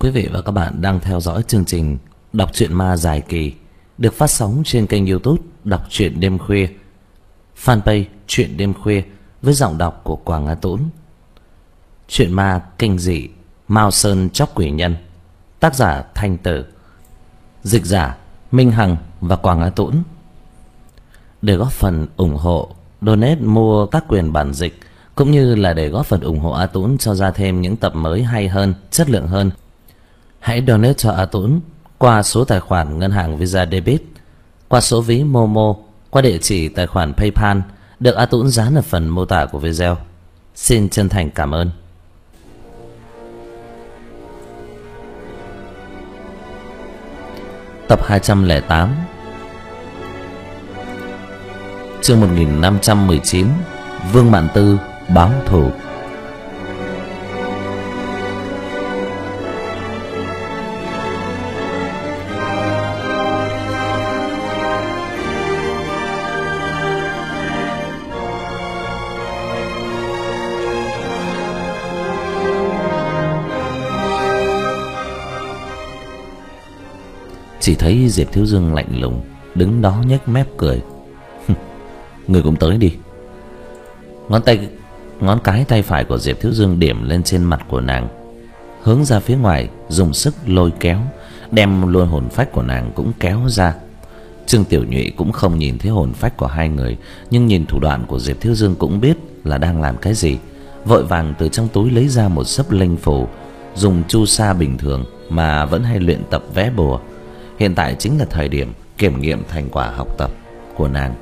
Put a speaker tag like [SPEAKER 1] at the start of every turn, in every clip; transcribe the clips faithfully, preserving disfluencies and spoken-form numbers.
[SPEAKER 1] Quý vị và các bạn đang theo dõi chương trình Đọc truyện ma dài kỳ được phát sóng trên kênh YouTube Đọc truyện đêm khuya, fanpage Truyện đêm khuya với giọng đọc của Quảng Á Tũng. Truyện ma kinh dị Mao Sơn Chóc Quỷ Nhân, tác giả Thanh Tử, dịch giả Minh Hằng và Quảng Á Tũng. Để góp phần ủng hộ, donate mua các quyền bản dịch cũng như là để góp phần ủng hộ A Tũng cho ra thêm những tập mới hay hơn, chất lượng hơn, hãy donate cho A Tũng qua số tài khoản ngân hàng Visa Debit, qua số ví Momo, qua địa chỉ tài khoản PayPal được A Tũng dán ở phần mô tả của video. Xin chân thành cảm ơn. Tập hai trăm lẻ tám, chương một nghìn năm trăm mười chín, Vương Mạn Tư báo thù. Chỉ thấy Diệp Thiếu Dương lạnh lùng đứng đó nhếch mép cười. Người cũng tới đi. Ngón tay ngón cái tay phải của Diệp Thiếu Dương điểm lên trên mặt của nàng, hướng ra phía ngoài, dùng sức lôi kéo, đem luôn hồn phách của nàng cũng kéo ra. Trương Tiểu Nhụy cũng không nhìn thấy hồn phách của hai người, nhưng nhìn thủ đoạn của Diệp Thiếu Dương cũng biết là đang làm cái gì. Vội vàng từ trong túi lấy ra một sấp linh phù, dùng chu sa bình thường mà vẫn hay luyện tập vẽ bùa. Hiện tại chính là thời điểm kiểm nghiệm thành quả học tập của nàng.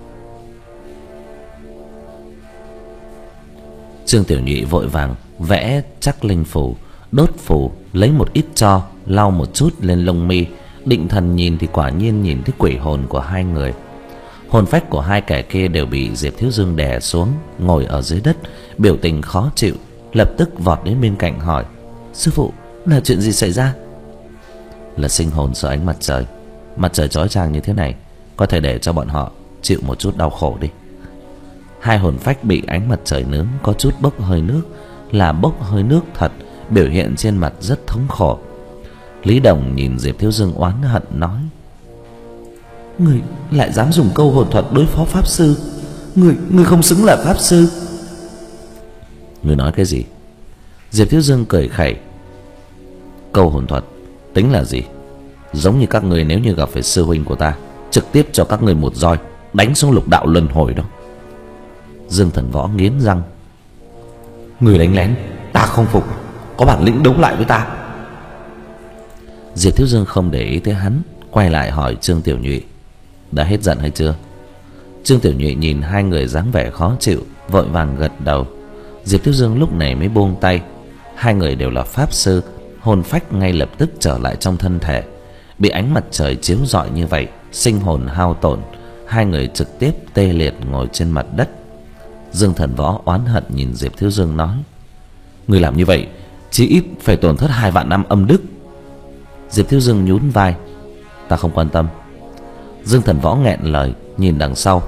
[SPEAKER 1] Trương Tiểu Nhụy vội vàng vẽ chắc linh phù, đốt phù, lấy một ít tro lau một chút lên lông mi, định thần nhìn thì quả nhiên nhìn thấy quỷ hồn của hai người. Hồn phách của hai kẻ kia đều bị Diệp Thiếu Dương đè xuống, ngồi ở dưới đất, biểu tình khó chịu, lập tức vọt đến bên cạnh hỏi: "Sư phụ, là chuyện gì xảy ra?" "Là sinh hồn sợ ánh mặt trời. Mặt trời chói chang như thế này, có thể để cho bọn họ chịu một chút đau khổ đi." Hai hồn phách bị ánh mặt trời nướng có chút bốc hơi nước, là bốc hơi nước thật, biểu hiện trên mặt rất thống khổ. Lý Đồng nhìn Diệp Thiếu Dương oán hận nói: "Người lại dám dùng câu hồn thuật đối phó pháp sư, người người không xứng là pháp sư." "Người nói cái gì?" Diệp Thiếu Dương cười khẩy: "Câu hồn thuật tính là gì? Giống như các người nếu như gặp phải sư huynh của ta, trực tiếp cho các người một roi đánh xuống lục đạo luân hồi đó." Dương Thần Võ nghiến răng: "Người đánh lén, ta không phục, có bản lĩnh đấu lại với ta." Diệp Thiếu Dương không để ý tới hắn, quay lại hỏi Trương Tiểu Nhụy: "Đã hết giận hay chưa?" Trương Tiểu Nhụy nhìn hai người dáng vẻ khó chịu, vội vàng gật đầu. Diệp Thiếu Dương lúc này mới buông tay. Hai người đều là pháp sư, hồn phách ngay lập tức trở lại trong thân thể. Bị ánh mặt trời chiếu rọi như vậy, sinh hồn hao tổn, hai người trực tiếp tê liệt ngồi trên mặt đất. Dương Thần Võ oán hận nhìn Diệp Thiếu Dương nói: "Người làm như vậy chí ít phải tổn thất hai vạn năm âm đức." Diệp Thiếu Dương nhún vai: "Ta không quan tâm." Dương Thần Võ nghẹn lời nhìn đằng sau: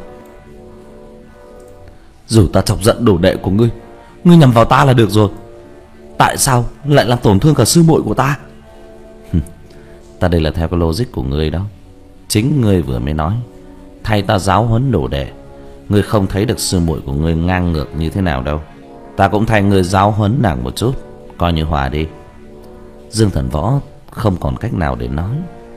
[SPEAKER 1] "Dù ta chọc giận đồ đệ của ngươi, ngươi nhằm vào ta là được rồi, tại sao lại làm tổn thương cả sư muội của ta?" "Ta đây là theo cái logic của ngươi đó. Chính ngươi vừa mới nói thay ta giáo huấn đồ đệ. Ngươi không thấy được sư muội của ngươi ngang ngược như thế nào đâu. Ta cũng thay ngươi giáo huấn nàng một chút, coi như hòa đi." Dương Thần Võ không còn cách nào để nói.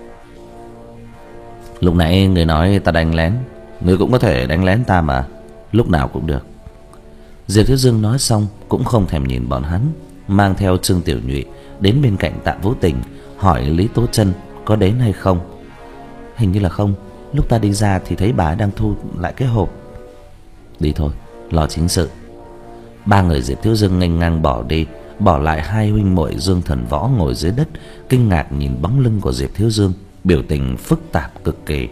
[SPEAKER 1] "Lúc nãy ngươi nói ta đánh lén, ngươi cũng có thể đánh lén ta mà, lúc nào cũng được." Diệp Thiếu Dương nói xong cũng không thèm nhìn bọn hắn, mang theo Trương Tiểu Nhụy đến bên cạnh Tạ Vũ Tình, hỏi Lý Tố Chân có đến hay không. "Hình như là không, lúc ta đi ra thì thấy bà đang thu lại cái hộp." "Đi thôi, lo chính sự." Ba người Diệp Thiếu Dương nghênh ngang bỏ đi, bỏ lại hai huynh muội Dương Thần Võ ngồi dưới đất, kinh ngạc nhìn bóng lưng của Diệp Thiếu Dương, biểu tình phức tạp cực kỳ.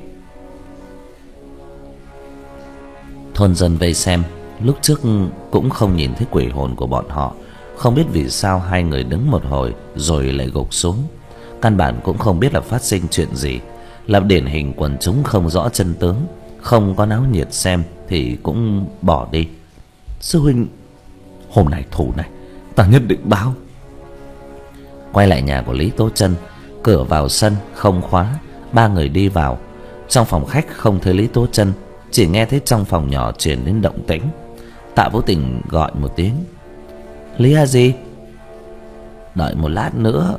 [SPEAKER 1] Thôn dân vây xem lúc trước cũng không nhìn thấy quỷ hồn của bọn họ, không biết vì sao hai người đứng một hồi rồi lại gục xuống, căn bản cũng không biết là phát sinh chuyện gì, là điển hình quần chúng không rõ chân tướng, không có náo nhiệt xem thì cũng bỏ đi. "Sư huynh, hôm nay thủ này ta nhất định báo." Quay lại nhà của Lý Tố Chân, cửa vào sân không khóa, ba người đi vào. Trong phòng khách không thấy Lý Tố Chân, chỉ nghe thấy trong phòng nhỏ truyền đến động tĩnh. Tạ Vũ Tình gọi một tiếng: "Lý A Di." "Đợi một lát nữa."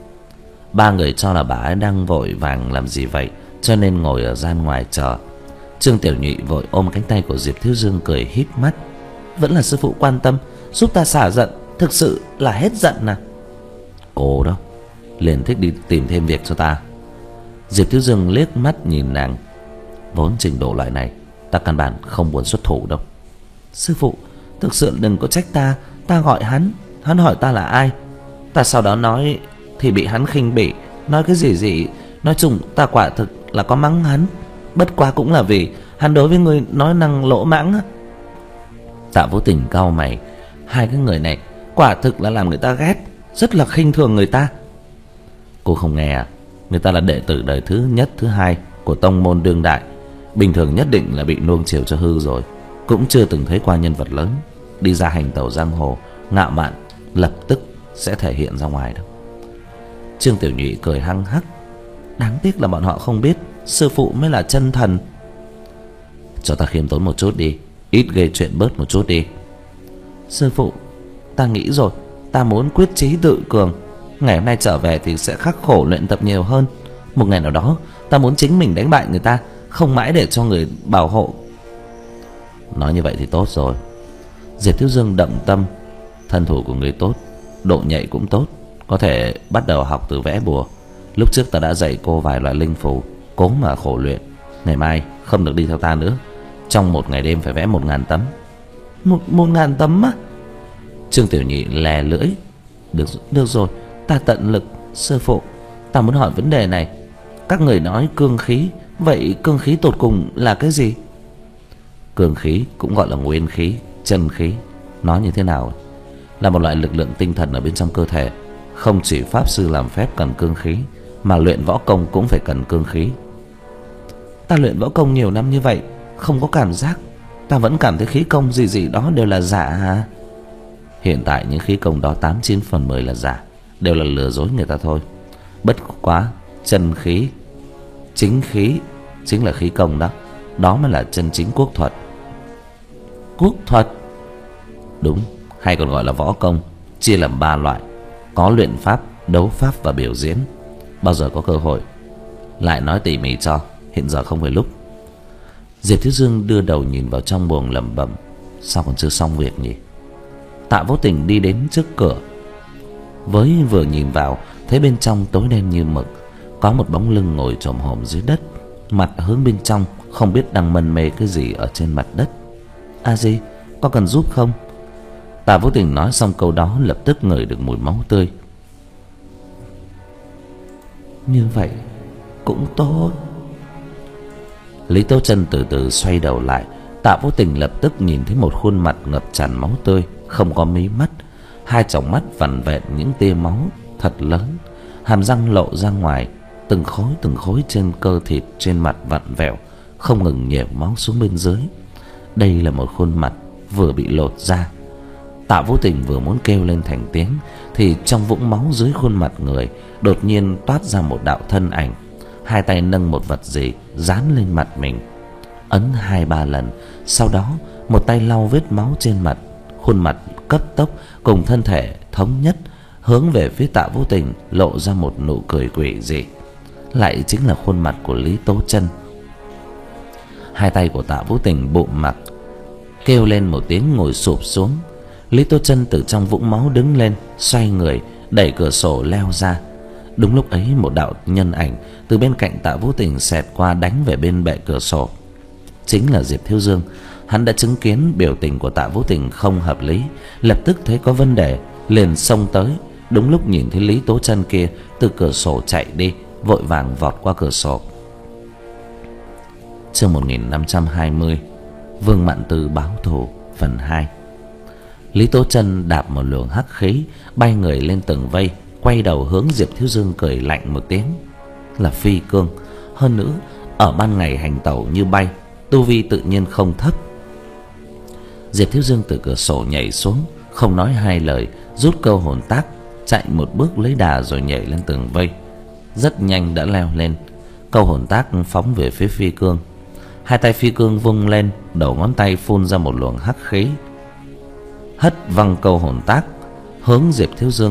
[SPEAKER 1] Ba người cho là bà ấy đang vội vàng làm gì vậy, cho nên ngồi ở gian ngoài chờ. Trương Tiểu Nhụy vội ôm cánh tay của Diệp Thiếu Dương cười híp mắt: "Vẫn là sư phụ quan tâm, giúp ta xả giận, thực sự là hết giận à?" "Cô đó liền thích đi tìm thêm việc cho ta." Diệp Thiếu Dương liếc mắt nhìn nàng: "Vốn trình độ loại này ta căn bản không muốn xuất thủ đâu." "Sư phụ, thực sự đừng có trách ta. Ta gọi hắn, hắn hỏi ta là ai, ta sau đó nói thì bị hắn khinh bỉ, nói cái gì gì. Nói chung ta quả thực là có mắng hắn, bất quá cũng là vì hắn đối với người nói năng lỗ mãng á." Tạ Vũ Tình cau mày: "Hai cái người này quả thực là làm người ta ghét, rất là khinh thường người ta." "Cô không nghe à? Người ta là đệ tử đời thứ nhất thứ hai của tông môn đương đại, bình thường nhất định là bị nuông chiều cho hư rồi, cũng chưa từng thấy qua nhân vật lớn đi ra hành tẩu giang hồ ngạo mạn lập tức sẽ thể hiện ra ngoài đâu." Trương Tiểu Nhụy cười hăng hắc: "Đáng tiếc là bọn họ không biết sư phụ mới là chân thần." "Cho ta khiêm tốn một chút đi, ít gây chuyện bớt một chút đi." "Sư phụ, ta nghĩ rồi, ta muốn quyết chí tự cường. Ngày hôm nay trở về thì sẽ khắc khổ luyện tập nhiều hơn. Một ngày nào đó ta muốn chính mình đánh bại người ta, không mãi để cho người bảo hộ." "Nói như vậy thì tốt rồi." Diệp Thiếu Dương động tâm: "Thân thủ của người tốt, độ nhạy cũng tốt, có thể bắt đầu học từ vẽ bùa. Lúc trước ta đã dạy cô vài loại linh phù, cố mà khổ luyện. Ngày mai không được đi theo ta nữa, trong một ngày đêm phải vẽ một ngàn tấm." Một, một ngàn tấm á?" Trương Tiểu Nhị lè lưỡi: Được, được rồi, ta tận lực. Sư phụ, ta muốn hỏi vấn đề này. Các người nói cương khí, vậy cương khí tột cùng là cái gì?" "Cương khí cũng gọi là nguyên khí, chân khí. Nói như thế nào? Là một loại lực lượng tinh thần ở bên trong cơ thể. Không chỉ pháp sư làm phép cần cương khí, mà luyện võ công cũng phải cần cương khí." "Ta luyện võ công nhiều năm như vậy, không có cảm giác. Ta vẫn cảm thấy khí công gì gì đó đều là giả hả?" "Hiện tại những khí công đó tám chín phần mười là giả, đều là lừa dối người ta thôi. Bất quá chân khí, chính khí chính là khí công đó, đó mới là chân chính quốc thuật." "Quốc thuật?" "Đúng, hay còn gọi là võ công, chia làm ba loại: có luyện pháp, đấu pháp và biểu diễn. Bao giờ có cơ hội lại nói tỉ mỉ cho, hiện giờ không phải lúc." Diệp Thiếu Dương đưa đầu nhìn vào trong buồng lẩm bẩm: "Sao còn chưa xong việc nhỉ?" Tạ Vô Tình đi đến trước cửa, với vừa nhìn vào thấy bên trong tối đen như mực, có một bóng lưng ngồi chồm hổm dưới đất, mặt hướng bên trong, không biết đang mân mê cái gì ở trên mặt đất. "A Di, có cần giúp không?" Tạ Vô Tình nói xong câu đó, lập tức ngửi được mùi máu tươi. "Như vậy cũng tốt." Lý Tố Chân từ từ xoay đầu lại. Tạ Vô Tình lập tức nhìn thấy một khuôn mặt ngập tràn máu tươi, không có mí mắt, hai tròng mắt vằn vẹn những tia máu thật lớn, hàm răng lộ ra ngoài, từng khối từng khối trên cơ thịt trên mặt vặn vẹo, không ngừng nhèo máu xuống bên dưới. Đây là một khuôn mặt vừa bị lột ra. Tạ Vô Tình vừa muốn kêu lên thành tiếng, thì trong vũng máu dưới khuôn mặt người đột nhiên toát ra một đạo thân ảnh, hai tay nâng một vật gì dán lên mặt mình, ấn hai ba lần. Sau đó một tay lau vết máu trên mặt, khuôn mặt cấp tốc cùng thân thể thống nhất hướng về phía Tạ Vô Tình, lộ ra một nụ cười quỷ dị, lại chính là khuôn mặt của Lý Tố Chân. Hai tay của Tạ Vô Tình bụm mặt, kêu lên một tiếng ngồi sụp xuống. Lý Tố Chân từ trong vũng máu đứng lên, xoay người đẩy cửa sổ leo ra. Đúng lúc ấy một đạo nhân ảnh từ bên cạnh Tạ Vô Tình xẹt qua, đánh về bên bệ cửa sổ. Chính là Diệp Thiếu Dương. Hắn đã chứng kiến biểu tình của Tạ Vô Tình không hợp lý, lập tức thấy có vấn đề, liền xông tới. Đúng lúc nhìn thấy Lý Tố Chân kia từ cửa sổ chạy đi, vội vàng vọt qua cửa sổ. Chương một nghìn năm trăm hai mươi, Vương Mạn Tư báo thù phần hai. Lý Tố Chân đạp một luồng hắc khí, bay người lên tường vây, quay đầu hướng Diệp Thiếu Dương cười lạnh một tiếng. Là phi cương, hơn nữa ở ban ngày hành tẩu như bay, tu vi tự nhiên không thấp. Diệp Thiếu Dương từ cửa sổ nhảy xuống, không nói hai lời, rút câu hồn tác, chạy một bước lấy đà rồi nhảy lên tường vây. Rất nhanh đã leo lên. Câu hồn tác phóng về phía Phi Cương. Hai tay Phi Cương vung lên, đầu ngón tay phun ra một luồng hắc khí, hất văng câu hồn tác hướng Diệp Thiếu Dương.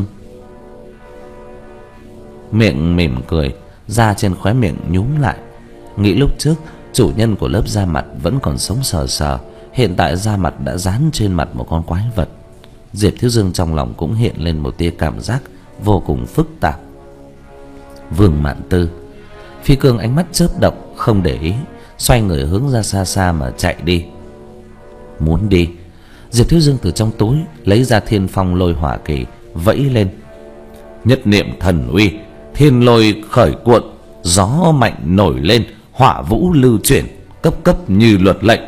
[SPEAKER 1] Miệng mỉm cười, da trên khóe miệng nhúm lại. Nghĩ lúc trước chủ nhân của lớp da mặt vẫn còn sống sờ sờ, hiện tại da mặt đã dán trên mặt một con quái vật. Diệp Thiếu Dương trong lòng cũng hiện lên một tia cảm giác vô cùng phức tạp. Vương Mạn Tư. Phi Cương ánh mắt chớp động, không để ý, xoay người hướng ra xa xa mà chạy đi. Muốn đi, Diệp Thiếu Dương từ trong túi lấy ra Thiên Phong Lôi Hỏa Kỳ, vẫy lên. Nhất niệm thần uy, thiên lôi khởi cuộn, gió mạnh nổi lên, hỏa vũ lưu chuyển, cấp cấp như luật lệnh.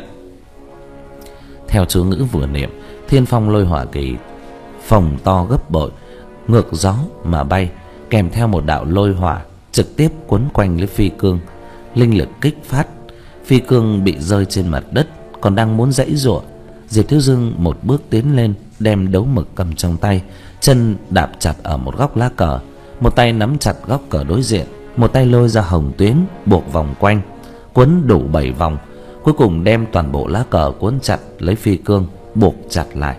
[SPEAKER 1] Theo chú ngữ vừa niệm, Thiên Phong Lôi Hỏa Kỳ phồng to gấp bội, ngược gió mà bay, kèm theo một đạo lôi hỏa trực tiếp quấn quanh lấy Phi Cương. Linh lực kích phát, Phi Cương bị rơi trên mặt đất, còn đang muốn giãy giụa. Diệp Thiếu Dương một bước tiến lên, đem đấu mực cầm trong tay, chân đạp chặt ở một góc lá cờ, một tay nắm chặt góc cờ đối diện, một tay lôi ra hồng tuyến buộc vòng quanh, quấn đủ bảy vòng, cuối cùng đem toàn bộ lá cờ quấn chặt lấy Phi Cương, buộc chặt lại.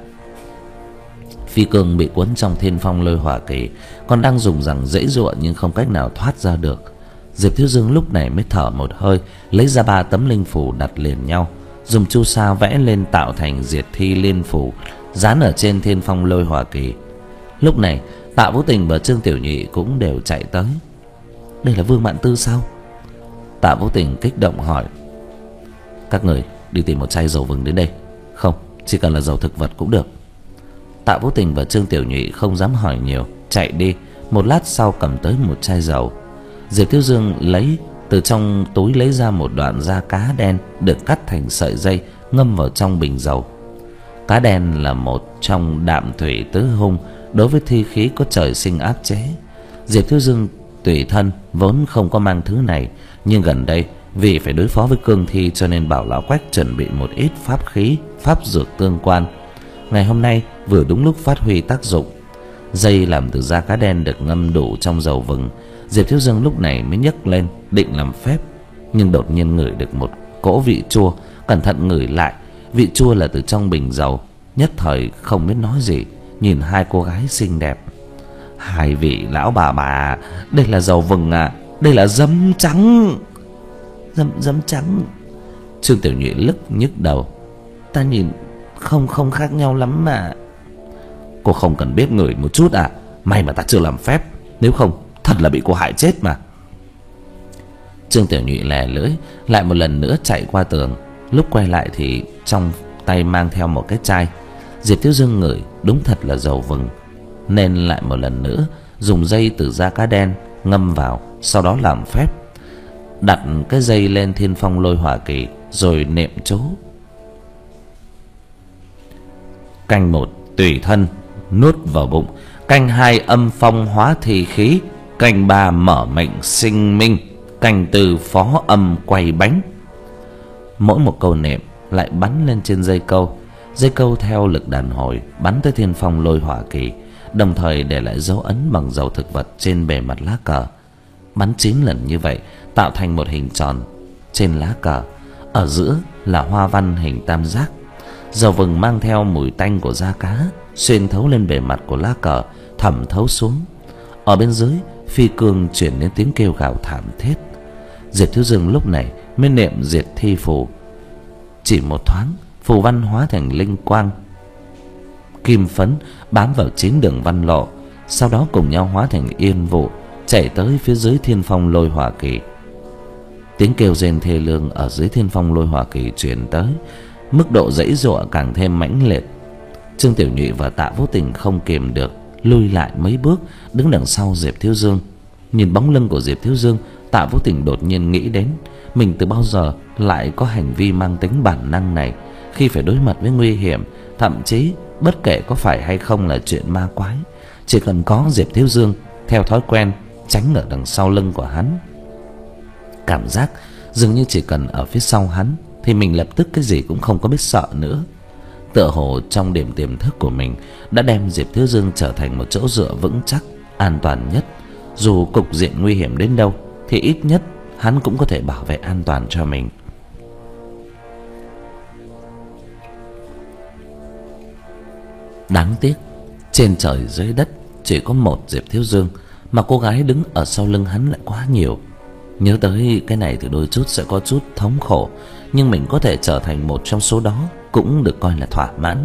[SPEAKER 1] Phi Cương bị quấn trong Thiên Phong Lôi Hỏa Kỳ, còn đang dùng rằng giãy giụa nhưng không cách nào thoát ra được. Diệp Thiếu Dương lúc này mới thở một hơi, lấy ra ba tấm linh phù đặt liền nhau, dùng chu sa vẽ lên tạo thành diệt thi liên phù, dán ở trên Thiên Phong Lôi Hỏa Kỳ. Lúc này Tạ Vũ Tình và Trương Tiểu Nhị cũng đều chạy tới. Đây là Vương Mạn Tư sao? Tạ Vũ Tình kích động hỏi. Các người đi tìm một chai dầu vừng đến đây. Không, chỉ cần là dầu thực vật cũng được. Tạ Vũ Tình và Trương Tiểu Nhị không dám hỏi nhiều, chạy đi. Một lát sau cầm tới một chai dầu. Diệp Thiếu Dương lấy từ trong túi lấy ra một đoạn da cá đen được cắt thành sợi dây, ngâm vào trong bình dầu. Cá đen là một trong đạm thủy tứ hung, đối với thi khí có trời sinh áp chế. Diệp Thiếu Dương tùy thân vốn không có mang thứ này, nhưng gần đây vì phải đối phó với cương thi cho nên bảo lão Quách chuẩn bị một ít pháp khí, pháp dược tương quan. Ngày hôm nay vừa đúng lúc phát huy tác dụng. Dây làm từ da cá đen được ngâm đủ trong dầu vừng. Diệp Thiếu Dương lúc này mới nhấc lên định làm phép, nhưng đột nhiên ngửi được một cỗ vị chua. Cẩn thận ngửi lại, vị chua là từ trong bình dầu. Nhất thời không biết nói gì, nhìn hai cô gái xinh đẹp. Hai vị lão bà bà, đây là dầu vừng à? Đây là giấm trắng. Giấm giấm trắng? Trương Tiểu Nhụy lức nhức đầu. Ta nhìn không không khác nhau lắm mà. Cô không cần biết ngửi một chút à? May mà ta chưa làm phép, nếu không thật là bị cô hại chết mà. Trương Tiểu Nhụy lè lưỡi, lại một lần nữa chạy qua tường. Lúc quay lại thì trong tay mang theo một cái chai. Diệp Thiếu Dương ngửi đúng thật là dầu vừng, nên lại một lần nữa dùng dây từ da cá đen ngâm vào, sau đó làm phép, đặt cái dây lên Thiên Phong Lôi Hỏa Kỳ rồi niệm chú. Canh một tùy thân nuốt vào bụng, canh hai âm phong hóa thi khí, canh ba mở mệnh sinh minh, canh tư phó âm quay bánh. Mỗi một câu niệm lại bắn lên trên dây câu. Dây câu theo lực đàn hồi bắn tới Thiên Phong Lôi Hỏa Kỳ, đồng thời để lại dấu ấn bằng dầu thực vật trên bề mặt lá cờ. Bắn chín lần như vậy tạo thành một hình tròn trên lá cờ, ở giữa là hoa văn hình tam giác. Dầu vừng mang theo mùi tanh của da cá xuyên thấu lên bề mặt của lá cờ, thẩm thấu xuống. Ở bên dưới, Phi Cương chuyển đến tiếng kêu gào thảm thiết. Diệp Thiếu Dương lúc này mới niệm diệt thi phù. Chỉ một thoáng, phù văn hóa thành linh quang kim phấn bám vào chín đường văn lộ, sau đó cùng nhau hóa thành yên vụ chạy tới phía dưới Thiên Phong Lôi Hỏa Kỳ. Tiếng kêu rên thê lương ở dưới Thiên Phong Lôi Hỏa Kỳ truyền tới, mức độ giãy giụa càng thêm mãnh liệt. Trương Tiểu Nhụy và Tạ Vũ Tình không kiềm được, lui lại mấy bước, đứng đằng sau Diệp Thiếu Dương. Nhìn bóng lưng của Diệp Thiếu Dương, Tạ Vũ Tình đột nhiên nghĩ đến mình từ bao giờ lại có hành vi mang tính bản năng này. Khi phải đối mặt với nguy hiểm, thậm chí bất kể có phải hay không là chuyện ma quái, chỉ cần có Diệp Thiếu Dương theo thói quen tránh ở đằng sau lưng của hắn. Cảm giác dường như chỉ cần ở phía sau hắn thì mình lập tức cái gì cũng không có biết sợ nữa. Tựa hồ trong điểm tiềm thức của mình đã đem Diệp Thiếu Dương trở thành một chỗ dựa vững chắc, an toàn nhất. Dù cục diện nguy hiểm đến đâu thì ít nhất hắn cũng có thể bảo vệ an toàn cho mình. Đáng tiếc trên trời dưới đất chỉ có một Diệp Thiếu Dương, mà cô gái đứng ở sau lưng hắn lại quá nhiều. Nhớ tới cái này thì đôi chút sẽ có chút thống khổ, nhưng mình có thể trở thành một trong số đó cũng được coi là thỏa mãn.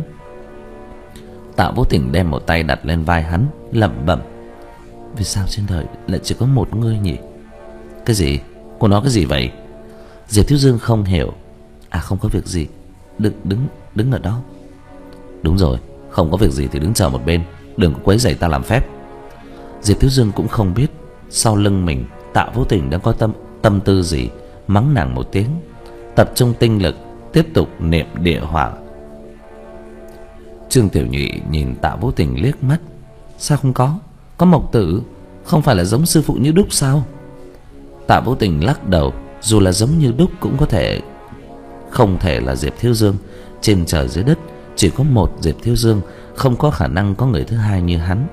[SPEAKER 1] Tạ Vô Tình đem một tay đặt lên vai hắn, lẩm bẩm: vì sao trên đời lại chỉ có một ngươi nhỉ? Cái gì? Cô nói cái gì vậy? Diệp Thiếu Dương không hiểu. À không có việc gì, đừng đứng đứng ở đó. Đúng rồi, không có việc gì thì đứng chờ một bên, đừng có quấy rầy ta làm phép. Diệp Thiếu Dương cũng không biết sau lưng mình Tạ Vô Tình đang có tâm tâm tư gì, mắng nàng một tiếng, tập trung tinh lực tiếp tục niệm địa hỏa. Trương Tiểu Nhụy nhìn Tạ Vô Tình liếc mắt. Sao không có? Có Mộc Tử, không phải là giống sư phụ Như Đúc sao? Tạ Vô Tình lắc đầu. Dù là giống Như Đúc cũng có thể không thể là Diệp Thiếu Dương. Trên trời dưới đất chỉ có một Diệp Thiếu Dương, không có khả năng có người thứ hai như hắn.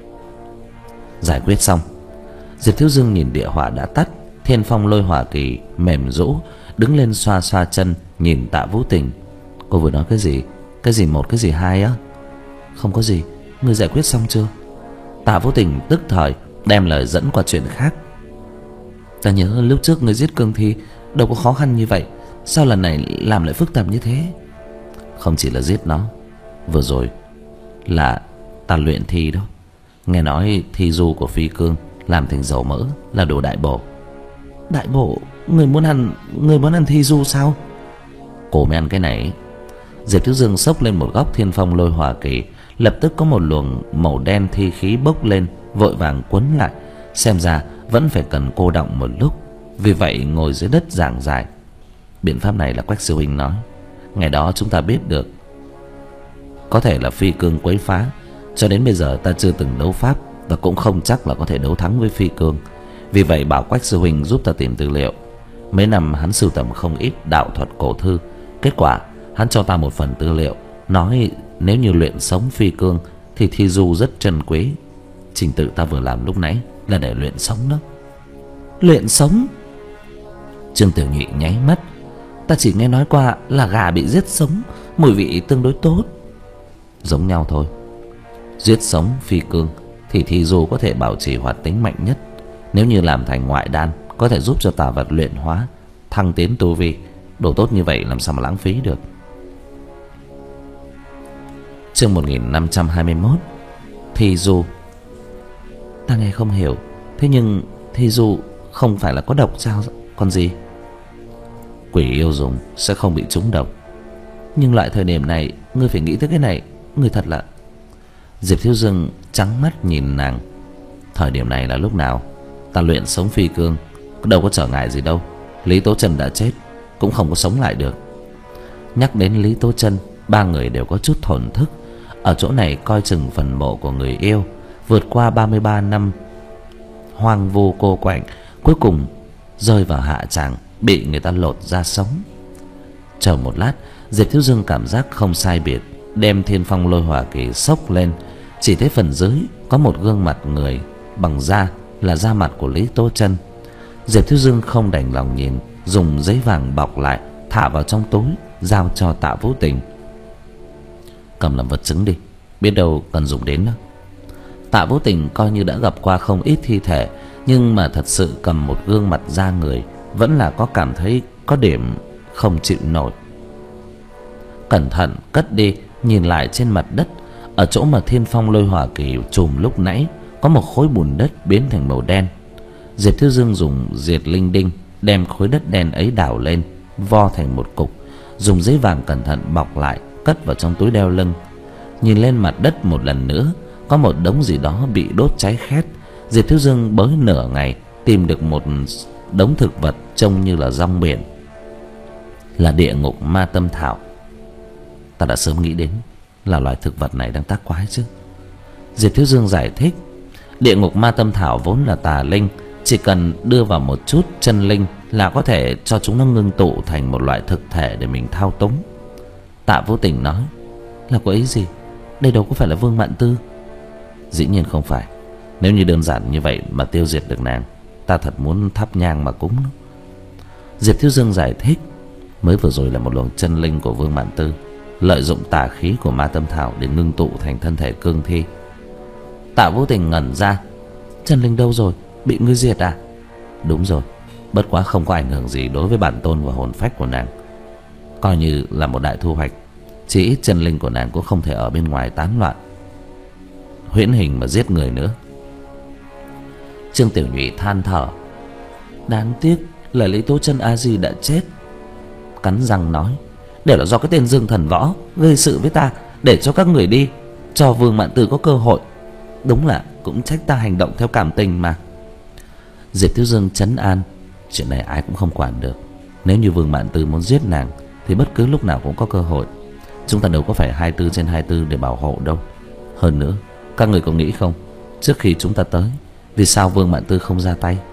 [SPEAKER 1] Giải quyết xong, Diệp Thiếu Dương nhìn địa hỏa đã tắt, thiên phong lôi hỏa kỳ mềm rũ, đứng lên xoa xoa chân nhìn Tạ Vô Tình. Cô vừa nói cái gì? Cái gì một cái gì hai á? Không có gì, ngươi giải quyết xong chưa? Tạ Vô Tình tức thời đem lời dẫn qua chuyện khác. Ta nhớ lúc trước ngươi giết Cương Thi đâu có khó khăn như vậy, sao lần này làm lại phức tạp như thế? Không chỉ là giết nó, vừa rồi là ta luyện thi đó. Nghe nói thi du của Phi Cương làm thành dầu mỡ là đồ đại bổ. Đại bổ? Người muốn ăn người muốn ăn thi du sao? Cô mới ăn cái này. Diệp Thiếu Dương xốc lên một góc thiên phong lôi hỏa kỳ, lập tức có một luồng màu đen thi khí bốc lên, vội vàng quấn lại. Xem ra vẫn phải cần cô đọng một lúc, vì vậy ngồi dưới đất giảng giải. Biện pháp này là Quách sư huynh nói. Ngày đó chúng ta biết được có thể là Phi Cương quấy phá, cho đến bây giờ ta chưa từng đấu pháp và cũng không chắc là có thể đấu thắng với Phi Cương. Vì vậy bảo Quách sư huynh giúp ta tìm tư liệu. Mấy năm hắn sưu tầm không ít đạo thuật cổ thư. Kết quả hắn cho ta một phần tư liệu, nói nếu như luyện sống Phi Cương thì thi du rất trân quý. Trình tự ta vừa làm lúc nãy là để luyện sống đó. Luyện sống? Trương Tiểu Nhụy nháy mắt. Ta chỉ nghe nói qua là gà bị giết sống, mùi vị tương đối tốt. Giống nhau thôi. Giết sống Phi Cương thì thi du có thể bảo trì hoạt tính mạnh nhất. Nếu như làm thành ngoại đan, có thể giúp cho tà vật luyện hóa, thăng tiến tu vi. Đồ tốt như vậy làm sao mà lãng phí được. Chương một nghìn năm trăm hai mươi mốt. Thi du. Ta nghe không hiểu. Thế nhưng thi du không phải là có độc sao còn gì? Quỷ yêu dùng sẽ không bị trúng độc. Nhưng loại thời điểm này ngươi phải nghĩ tới cái này. Ngươi thật là... Diệp Thiếu Dương trắng mắt nhìn nàng. Thời điểm này là lúc nào? Ta luyện sống Phi Cương đâu có trở ngại gì đâu. Lý Tố Trân đã chết, cũng không có sống lại được. Nhắc đến Lý Tố Trân, ba người đều có chút thổn thức. Ở chỗ này coi chừng phần mộ của người yêu, vượt qua ba mươi ba năm hoang vu cô quạnh, cuối cùng rơi vào hạ tràng bị người ta lột ra sống. Chờ một lát, Diệp Thiếu Dương cảm giác không sai biệt, đem thiên phong lôi hỏa kỳ xốc lên. Chỉ thấy phần dưới có một gương mặt người bằng da, là da mặt của Lý Tố Trân. Diệp Thiếu Dương không đành lòng nhìn, dùng giấy vàng bọc lại, thả vào trong túi, giao cho Tạ Vô Tình. Cầm làm vật chứng đi, biết đâu cần dùng đến đó. Tạ Vô Tình coi như đã gặp qua không ít thi thể, nhưng mà thật sự cầm một gương mặt da người vẫn là có cảm thấy có điểm không chịu nổi. Cẩn thận cất đi, nhìn lại trên mặt đất, ở chỗ mà thiên phong lôi hỏa kỳ chùm lúc nãy có một khối bùn đất biến thành màu đen. Diệp Thiếu Dương dùng diệt linh đinh đem khối đất đen ấy đảo lên, vo thành một cục, dùng giấy vàng cẩn thận bọc lại, cất vào trong túi đeo lưng. Nhìn lên mặt đất một lần nữa, có một đống gì đó bị đốt cháy khét. Diệp Thiếu Dương bới nửa ngày tìm được một đống thực vật trông như là rong biển, là địa ngục ma tâm thảo. Ta đã sớm nghĩ đến là loài thực vật này đang tác quái chứ. Diệp Thiếu Dương giải thích, địa ngục ma tâm thảo vốn là tà linh, chỉ cần đưa vào một chút chân linh là có thể cho chúng nó ngưng tụ thành một loại thực thể để mình thao túng. Tạ Vô Tình nói, Là có ý gì? Đây đâu có phải là Vương Mạn Tư. Dĩ nhiên không phải. Nếu như đơn giản như vậy mà tiêu diệt được nàng, ta thật muốn thắp nhang mà cúng. Diệp Thiếu Dương giải thích, mới vừa rồi là một luồng chân linh của Vương Mạn Tư lợi dụng tà khí của ma tâm thảo để ngưng tụ thành thân thể cương thi. Tạ Vô Tình ngẩn ra. Chân linh đâu rồi? Bị ngươi diệt à? Đúng rồi, bất quá không có ảnh hưởng gì đối với bản tôn và hồn phách của nàng. Coi như là một đại thu hoạch. Chỉ ít chân linh của nàng cũng không thể ở bên ngoài tán loạn huyễn hình mà giết người nữa. Trương Tiểu Nhụy than thở. Đáng tiếc là Lý Tố Chân A Di đã chết. Cắn răng nói, đều là do cái tên Dương Thần Võ gây sự với ta, để cho các người đi, cho Vương Mạn Tư có cơ hội. Đúng là cũng trách ta hành động theo cảm tình mà. Diệp Thiếu Dương trấn an, chuyện này ai cũng không quản được. Nếu như Vương Mạn Tư muốn giết nàng thì bất cứ lúc nào cũng có cơ hội. Chúng ta đâu có phải hai mươi bốn trên hai mươi bốn để bảo hộ đâu. Hơn nữa, các người có nghĩ không, trước khi chúng ta tới, vì sao Vương Mạn Tư không ra tay?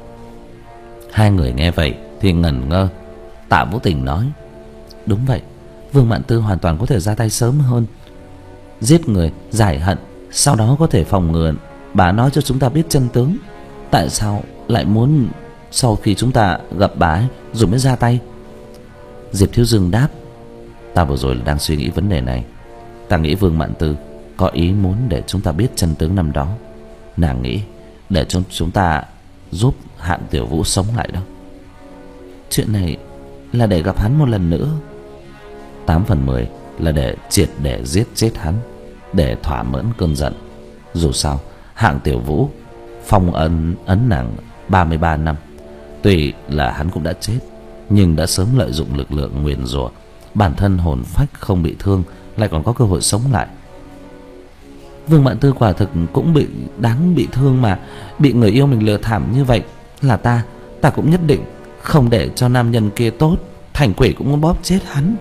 [SPEAKER 1] Hai người nghe vậy thì ngẩn ngơ. Tạ Vũ Tình nói, đúng vậy, Vương Mạn Tư hoàn toàn có thể ra tay sớm hơn, giết người, giải hận, sau đó có thể phòng ngừa bà nói cho chúng ta biết chân tướng. Tại sao lại muốn sau khi chúng ta gặp bà ấy rồi mới ra tay? Diệp Thiếu Dương đáp, ta vừa rồi là đang suy nghĩ vấn đề này. Ta nghĩ Vương Mạn Tư có ý muốn để chúng ta biết chân tướng năm đó. Nàng nghĩ để cho chúng ta giúp Hạng Tiểu Vũ sống lại đâu. Chuyện này là để gặp hắn một lần nữa. Tám phần mười là để triệt để giết chết hắn, để thỏa mãn cơn giận. Dù sao Hạng Tiểu Vũ phong ấn ấn nàng ba mươi ba năm. Tuy là hắn cũng đã chết, nhưng đã sớm lợi dụng lực lượng nguyền rủa, bản thân hồn phách không bị thương, lại còn có cơ hội sống lại. Vương Mạn Tư quả thực cũng bị đáng bị thương mà. Bị người yêu mình lừa thảm như vậy, là ta Ta cũng nhất định không để cho nam nhân kia tốt. Thành quỷ cũng muốn bóp chết hắn.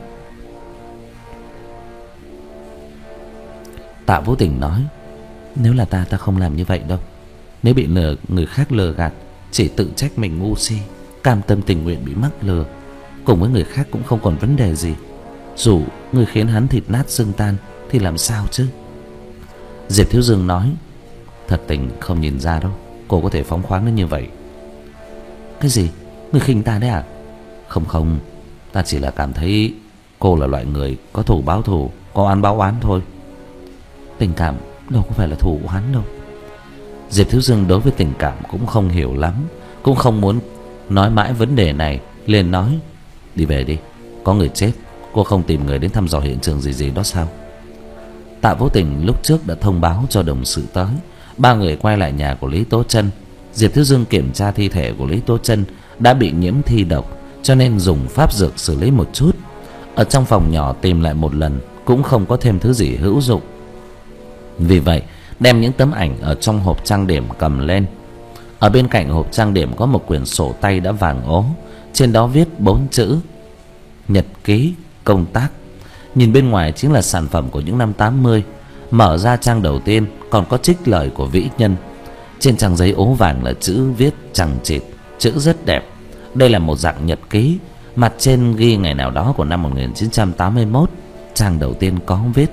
[SPEAKER 1] Tạ Vũ Tình nói, nếu là ta, ta không làm như vậy đâu. Nếu bị lừa, người khác lừa gạt, chỉ tự trách mình ngu si, cam tâm tình nguyện bị mắc lừa. Cùng với người khác cũng không còn vấn đề gì. Dù người khiến hắn thịt nát xương tan thì làm sao chứ? Diệp Thiếu Dương nói, thật tình không nhìn ra đâu, cô có thể phóng khoáng đến như vậy. Cái gì? Người khinh ta đấy à? Không không, ta chỉ là cảm thấy cô là loại người có thù báo thù, có oán báo oán thôi. Tình cảm đâu có phải là thù oán đâu. Diệp Thiếu Dương đối với tình cảm cũng không hiểu lắm, cũng không muốn nói mãi vấn đề này, liền nói, đi về đi, có người chết, cô không tìm người đến thăm dò hiện trường gì gì đó sao? Tạ Vô Tình lúc trước đã thông báo cho đồng sự tới. Ba người quay lại nhà của Lý Tố Chân. Diệp Thiếu Dương kiểm tra thi thể của Lý Tố Chân đã bị nhiễm thi độc, cho nên dùng pháp dược xử lý một chút. Ở trong phòng nhỏ tìm lại một lần cũng không có thêm thứ gì hữu dụng. Vì vậy đem những tấm ảnh ở trong hộp trang điểm cầm lên. Ở bên cạnh hộp trang điểm có một quyển sổ tay đã vàng ố, trên đó viết bốn chữ nhật ký công tác. Nhìn bên ngoài chính là sản phẩm của những năm tám mươi. Mở ra trang đầu tiên còn có trích lời của vĩ nhân. Trên trang giấy ố vàng là chữ viết chằng chịt, chữ rất đẹp. Đây là một dạng nhật ký. Mặt trên ghi ngày nào đó của năm một nghìn chín trăm tám mươi mốt. Trang đầu tiên có viết,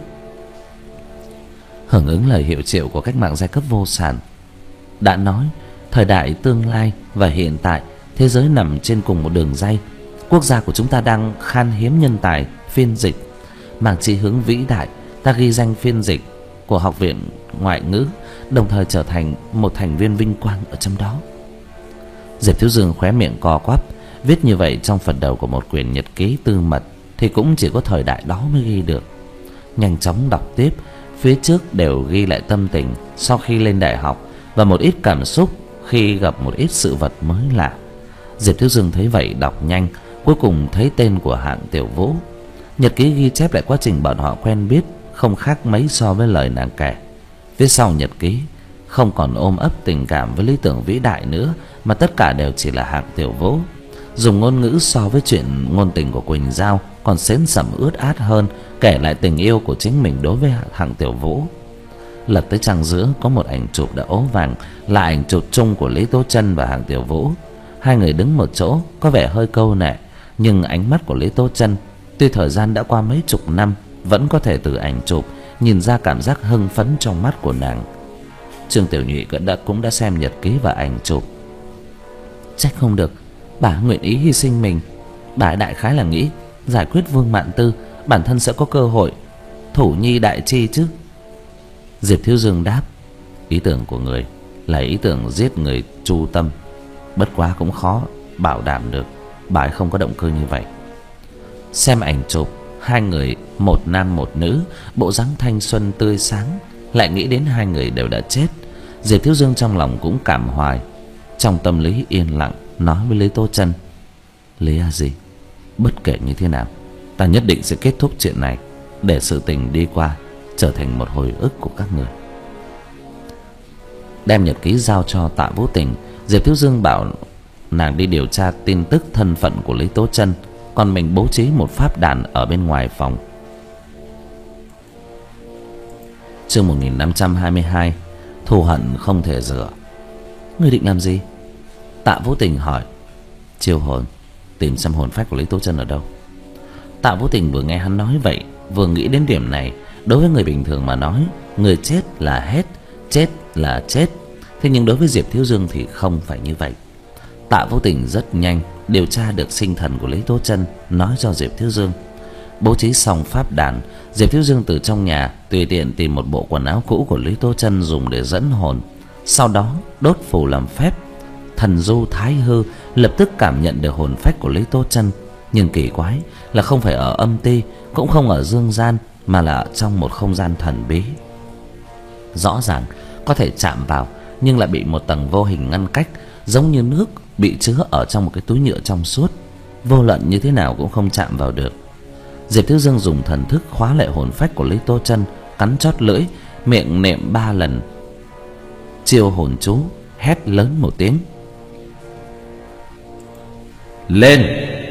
[SPEAKER 1] hưởng ứng lời hiệu triệu của cách mạng giai cấp vô sản. Đã nói, thời đại tương lai và hiện tại, thế giới nằm trên cùng một đường ray. Quốc gia của chúng ta đang khan hiếm nhân tài phiên dịch. Mang chí hướng vĩ đại, ta ghi danh phiên dịch của Học viện Ngoại ngữ, đồng thời trở thành một thành viên vinh quang ở trong đó. Diệp Thiếu Dương khóe miệng co quắp. Viết như vậy trong phần đầu của một quyển nhật ký tư mật thì cũng chỉ có thời đại đó mới ghi được. Nhanh chóng đọc tiếp, phía trước đều ghi lại tâm tình sau khi lên đại học và một ít cảm xúc khi gặp một ít sự vật mới lạ. Diệp Thiếu Dương thấy vậy đọc nhanh, cuối cùng thấy tên của Hạng Tiểu Vũ. Nhật ký ghi chép lại quá trình bọn họ quen biết, không khác mấy so với lời nàng kể. Phía sau nhật ký không còn ôm ấp tình cảm với lý tưởng vĩ đại nữa, mà tất cả đều chỉ là Hạng Tiểu Vũ. Dùng ngôn ngữ so với chuyện ngôn tình của Quỳnh Giao còn xến sẩm ướt át hơn, kể lại tình yêu của chính mình đối với Hạng Tiểu Vũ. Lật tới trang giữa có một ảnh chụp đã ố vàng, là ảnh chụp chung của Lý Tố Chân và Hạng Tiểu Vũ. Hai người đứng một chỗ có vẻ hơi câu nệ, nhưng ánh mắt của Lý Tố Chân, tuy thời gian đã qua mấy chục năm vẫn có thể từ ảnh chụp nhìn ra cảm giác hưng phấn trong mắt của nàng. Trương Tiểu Nhụy cũng đã cũng đã xem nhật ký và ảnh chụp. Trách không được, bà nguyện ý hy sinh mình. Bà đại khái là nghĩ giải quyết Vương Mạn Tư, bản thân sẽ có cơ hội thủ nhi đại chi chứ. Diệp Thiếu Dương đáp, ý tưởng của người là ý tưởng giết người chu tâm, bất quá cũng khó bảo đảm được bà ấy không có động cơ như vậy. Xem ảnh chụp, hai người một nam một nữ, bộ dáng thanh xuân tươi sáng, lại nghĩ đến hai người đều đã chết. Diệp Thiếu Dương trong lòng cũng cảm hoài, trong tâm lý yên lặng nói với Lý Tố Chân, Lý A Di, bất kể như thế nào, ta nhất định sẽ kết thúc chuyện này, để sự tình đi qua trở thành một hồi ức của các người. Đem nhật ký giao cho Tạ Vũ Tình, Diệp Thiếu Dương bảo nàng đi điều tra tin tức thân phận của Lý Tố Chân, còn mình bố trí một pháp đàn ở bên ngoài phòng. Chương một nghìn năm trăm hai mươi hai, thù hận không thể rửa. Ngươi định làm gì? Tạ Vũ Tình hỏi. Chiêu hồn, tìm xem hồn phách của Lý Tố Chân ở đâu. Tạ Vũ Tình vừa nghe hắn nói vậy, vừa nghĩ đến điểm này. Đối với người bình thường mà nói, người chết là hết, chết là chết. Thế nhưng đối với Diệp Thiếu Dương thì không phải như vậy. Tạ Vũ Tình rất nhanh điều tra được sinh thần của Lý Tố Chân, nói cho Diệp Thiếu Dương. Bố trí xong pháp đàn, Diệp Thiếu Dương từ trong nhà tùy tiện tìm một bộ quần áo cũ của Lý Tố Chân dùng để dẫn hồn, sau đó đốt phù làm phép. Thần du thái hư lập tức cảm nhận được hồn phách của Lý Tố Chân, nhưng kỳ quái là không phải ở âm ti, cũng không ở dương gian, mà là trong một không gian thần bí. Rõ ràng có thể chạm vào, nhưng lại bị một tầng vô hình ngăn cách, giống như nước bị chứa ở trong một cái túi nhựa trong suốt, vô luận như thế nào cũng không chạm vào được. Diệp Thiếu Dương dùng thần thức khóa lại hồn phách của Lý Tố Chân, cắn chót lưỡi, miệng niệm ba lần chiêu hồn chú, hét lớn một tiếng, lên.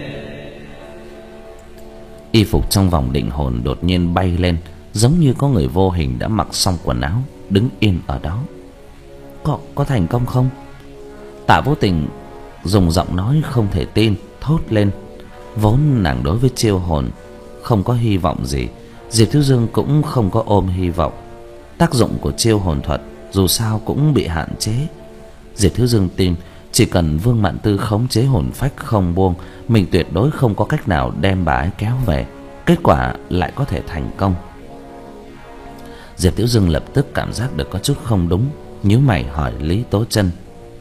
[SPEAKER 1] Y phục trong vòng định hồn đột nhiên bay lên, giống như có người vô hình đã mặc xong quần áo đứng yên ở đó. Có có thành công không? Tạ Vũ Tình dùng giọng nói không thể tin thốt lên. Vốn nàng đối với chiêu hồn không có hy vọng gì, Diệp Thiếu Dương cũng không có ôm hy vọng. Tác dụng của chiêu hồn thuật dù sao cũng bị hạn chế. Diệp Thiếu Dương tin chỉ cần Vương Mạn Tư khống chế hồn phách không buông, mình tuyệt đối không có cách nào đem bà ấy kéo về. Kết quả lại có thể thành công. Diệp Thiếu Dương lập tức cảm giác được có chút không đúng, nhíu mày hỏi Lý Tố Chân.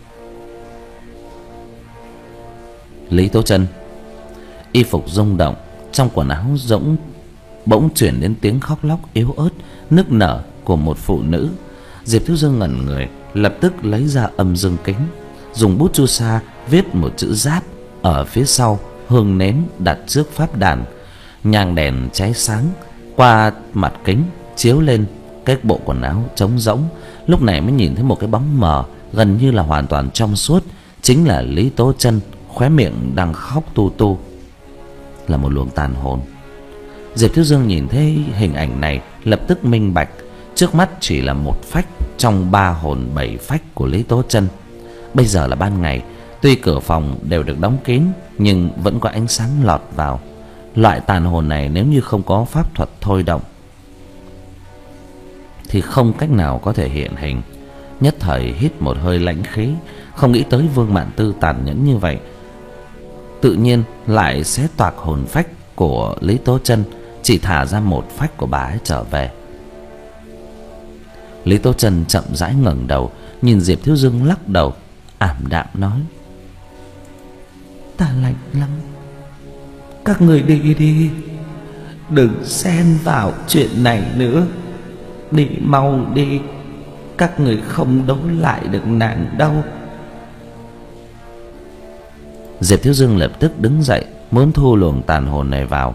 [SPEAKER 1] Lý Tố Chân. Y phục rung động, trong quần áo rỗng bỗng chuyển đến tiếng khóc lóc yếu ớt, nức nở của một phụ nữ. Diệp Thiếu Dương ngẩn người, lập tức lấy ra âm dương kính, dùng bút chu sa viết một chữ giáp ở phía sau, hương nến đặt trước pháp đàn, nhang đèn cháy sáng qua mặt kính chiếu lên cái bộ quần áo trống rỗng. Lúc này mới nhìn thấy một cái bóng mờ gần như là hoàn toàn trong suốt, chính là Lý Tố Chân, khóe miệng đang khóc tu tu, là một luồng tàn hồn. Diệp Thiếu Dương nhìn thấy hình ảnh này lập tức minh bạch, trước mắt chỉ là một phách trong ba hồn bảy phách của Lý Tố Chân. Bây giờ là ban ngày, tuy cửa phòng đều được đóng kín nhưng vẫn có ánh sáng lọt vào. Loại tàn hồn này nếu như không có pháp thuật thôi động thì không cách nào có thể hiện hình. Nhất thời hít một hơi lãnh khí, không nghĩ tới Vương Mạn Tư tàn nhẫn như vậy, tự nhiên lại xé toạc hồn phách của Lý Tố Chân, chỉ thả ra một phách của bà ấy trở về. Lý Tố Chân chậm rãi ngẩng đầu, nhìn Diệp Thiếu Dương lắc đầu, ảm đạm nói: Ta lạnh lắm, các người đi đi, đừng xen vào chuyện này nữa. Đi mau đi, các người không đấu lại được nàng đâu. Diệp Thiếu Dương lập tức đứng dậy, muốn thu luồng tàn hồn này vào.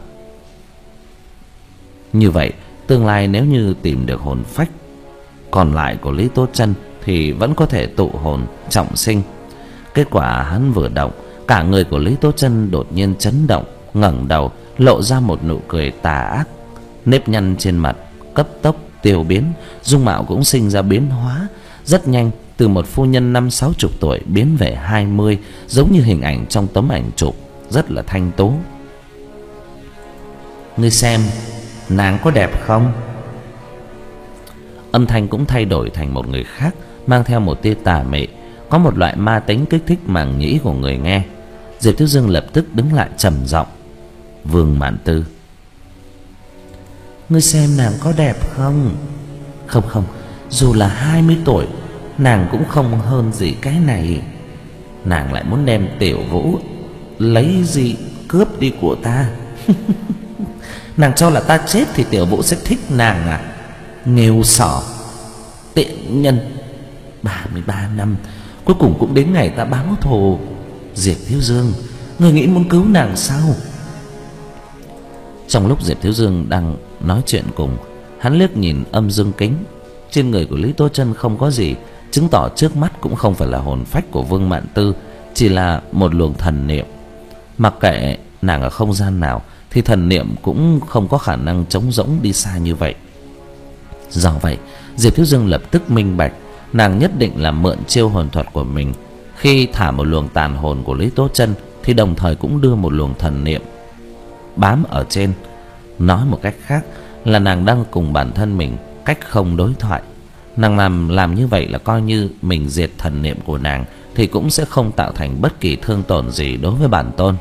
[SPEAKER 1] Như vậy tương lai nếu như tìm được hồn phách còn lại của Lý Tố Chân thì vẫn có thể tụ hồn trọng sinh. Kết quả hắn vừa động, cả người của Lý Tố Chân đột nhiên chấn động, ngẩng đầu lộ ra một nụ cười tà ác. Nếp nhăn trên mặt cấp tốc tiêu biến, dung mạo cũng sinh ra biến hóa. Rất nhanh, từ một phu nhân năm sáu chục tuổi biến về hai mươi, giống như hình ảnh trong tấm ảnh chụp, rất là thanh tú. Ngươi xem, nàng có đẹp không? Âm thanh cũng thay đổi thành một người khác, mang theo một tia tà mị, có một loại ma tính kích thích màng nhĩ của người nghe. Diệp Thiếu Dương lập tức đứng lại trầm giọng: Vương Mạn Tư, ngươi xem nàng có đẹp không? Không không, dù là hai mươi tuổi, nàng cũng không hơn gì cái này. Nàng lại muốn đem Tiểu Vũ lấy gì cướp đi của ta. Nàng cho là ta chết thì Tiểu Vũ sẽ thích nàng à? Nghêu xỏ, tiện nhân. Ba mươi ba năm cuối cùng cũng đến ngày ta báo thù. Diệp Thiếu Dương, ngươi nghĩ muốn cứu nàng sao? Trong lúc Diệp Thiếu Dương đang nói chuyện cùng, hắn liếc nhìn âm dương kính. Trên người của Lý Tố Chân không có gì, chứng tỏ trước mắt cũng không phải là hồn phách của Vương Mạn Tư, chỉ là một luồng thần niệm. Mặc kệ nàng ở không gian nào thì thần niệm cũng không có khả năng trống rỗng đi xa như vậy. Do vậy, Diệp Thiếu Dương lập tức minh bạch, nàng nhất định là mượn chiêu hồn thuật của mình. Khi thả một luồng tàn hồn của Lý Tố Chân thì đồng thời cũng đưa một luồng thần niệm bám ở trên. Nói một cách khác là nàng đang cùng bản thân mình cách không đối thoại. Nàng làm làm như vậy là coi như mình diệt thần niệm của nàng thì cũng sẽ không tạo thành bất kỳ thương tổn gì đối với bản tôn.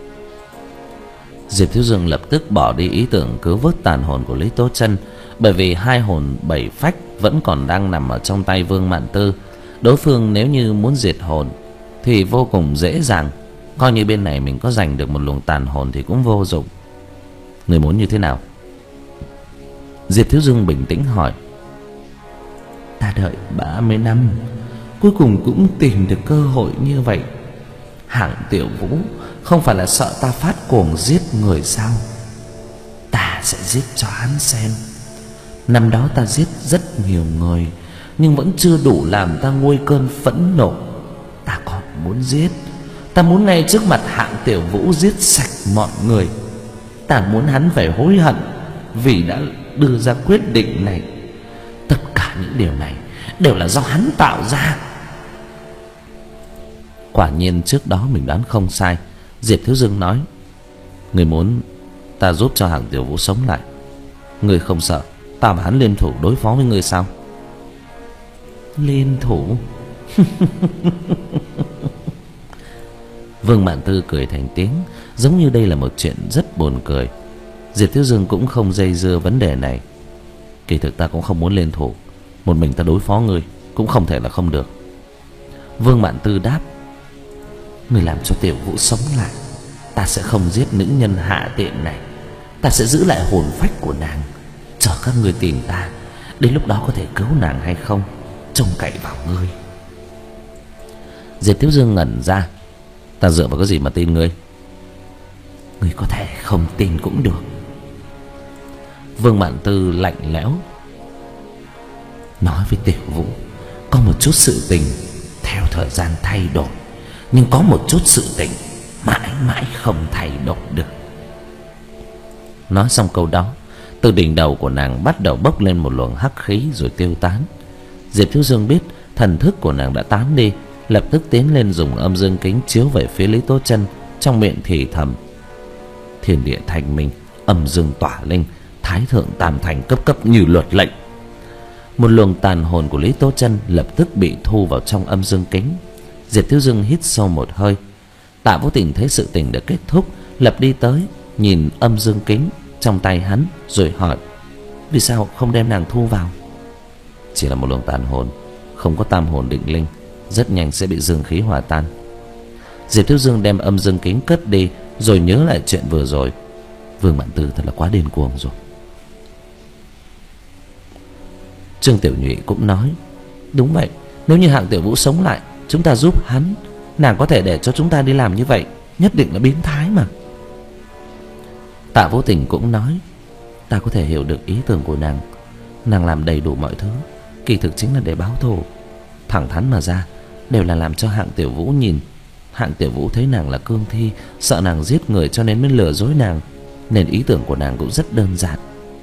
[SPEAKER 1] Diệp Thiếu Dương lập tức bỏ đi ý tưởng cứu vớt tàn hồn của Lý Tố Chân, bởi vì hai hồn bảy phách vẫn còn đang nằm ở trong tay Vương Mạn Tư. Đối phương nếu như muốn diệt hồn thì vô cùng dễ dàng, coi như bên này mình có giành được một luồng tàn hồn thì cũng vô dụng. Người muốn như thế nào? Diệp Thiếu Dương bình tĩnh hỏi. Ta đợi ba mươi năm, cuối cùng cũng tìm được cơ hội như vậy. Hạng Tiểu Vũ không phải là sợ ta phát cuồng giết người sao? Ta sẽ giết cho hắn xem. Năm đó ta giết rất nhiều người, nhưng vẫn chưa đủ làm ta nguôi cơn phẫn nộ. Ta còn muốn giết. Ta muốn ngay trước mặt Hạng Tiểu Vũ giết sạch mọi người. Ta muốn hắn phải hối hận vì đã đưa ra quyết định này. Tất cả những điều này đều là do hắn tạo ra. Quả nhiên trước đó mình đoán không sai. Diệp Thiếu Dương nói: Người muốn ta giúp cho Hạng Tiểu Vũ sống lại. Người không sợ ta và hắn liên thủ đối phó với người sao? Liên thủ? Vương Mạn Tư cười thành tiếng, giống như đây là một chuyện rất buồn cười. Diệp Thiếu Dương cũng không dây dưa vấn đề này. Kỳ thực ta cũng không muốn liên thủ, một mình ta đối phó ngươi cũng không thể là không được. Vương Mạn Tư đáp: Ngươi làm cho Tiểu Vũ sống lại, ta sẽ không giết nữ nhân hạ tiện này. Ta sẽ giữ lại hồn phách của nàng, chờ các ngươi tìm ta. Đến lúc đó có thể cứu nàng hay không, trông cậy vào ngươi. Diệp Thiếu Dương ngẩn ra. Ta dựa vào cái gì mà tin ngươi? Ngươi có thể không tin cũng được. Vương Mạn Tư lạnh lẽo nói với Tiểu Vũ: Có một chút sự tình theo thời gian thay đổi, nhưng có một chút sự tình mãi mãi không thay đổi được. Nói xong câu đó, từ đỉnh đầu của nàng bắt đầu bốc lên một luồng hắc khí rồi tiêu tán. Diệp Thiếu Dương biết thần thức của nàng đã tán đi, lập tức tiến lên dùng âm dương kính chiếu về phía Lý Tố Chân, trong miệng thì thầm: Thiên địa thanh minh, âm dương tỏa linh, thái thượng tam thành cấp cấp như luật lệnh. Một luồng tàn hồn của Lý Tố Chân lập tức bị thu vào trong âm dương kính. Diệp Thiếu Dương hít sâu một hơi. Tạ Vô Tình thấy sự tình đã kết thúc, lập đi tới nhìn âm dương kính trong tay hắn rồi hỏi: Vì sao không đem nàng thu vào? Chỉ là một luồng tàn hồn, không có tam hồn định linh, rất nhanh sẽ bị dương khí hòa tan. Diệp Thiếu Dương đem âm dương kính cất đi, rồi nhớ lại chuyện vừa rồi. Vương Mạn Tư thật là quá điên cuồng rồi. Trương Tiểu Nhụy cũng nói: Đúng vậy, nếu như Hạng Tiểu Vũ sống lại, chúng ta giúp hắn. Nàng có thể để cho chúng ta đi làm như vậy, nhất định là biến thái mà. Tạ Vô Tình cũng nói: Ta có thể hiểu được ý tưởng của nàng. Nàng làm đầy đủ mọi thứ, kỳ thực chính là để báo thù. Thẳng thắn mà ra, đều là làm cho Hạng Tiểu Vũ nhìn. Hạng Tiểu Vũ thấy nàng là cương thi, sợ nàng giết người cho nên mới lừa dối nàng, nên ý tưởng của nàng cũng rất đơn giản.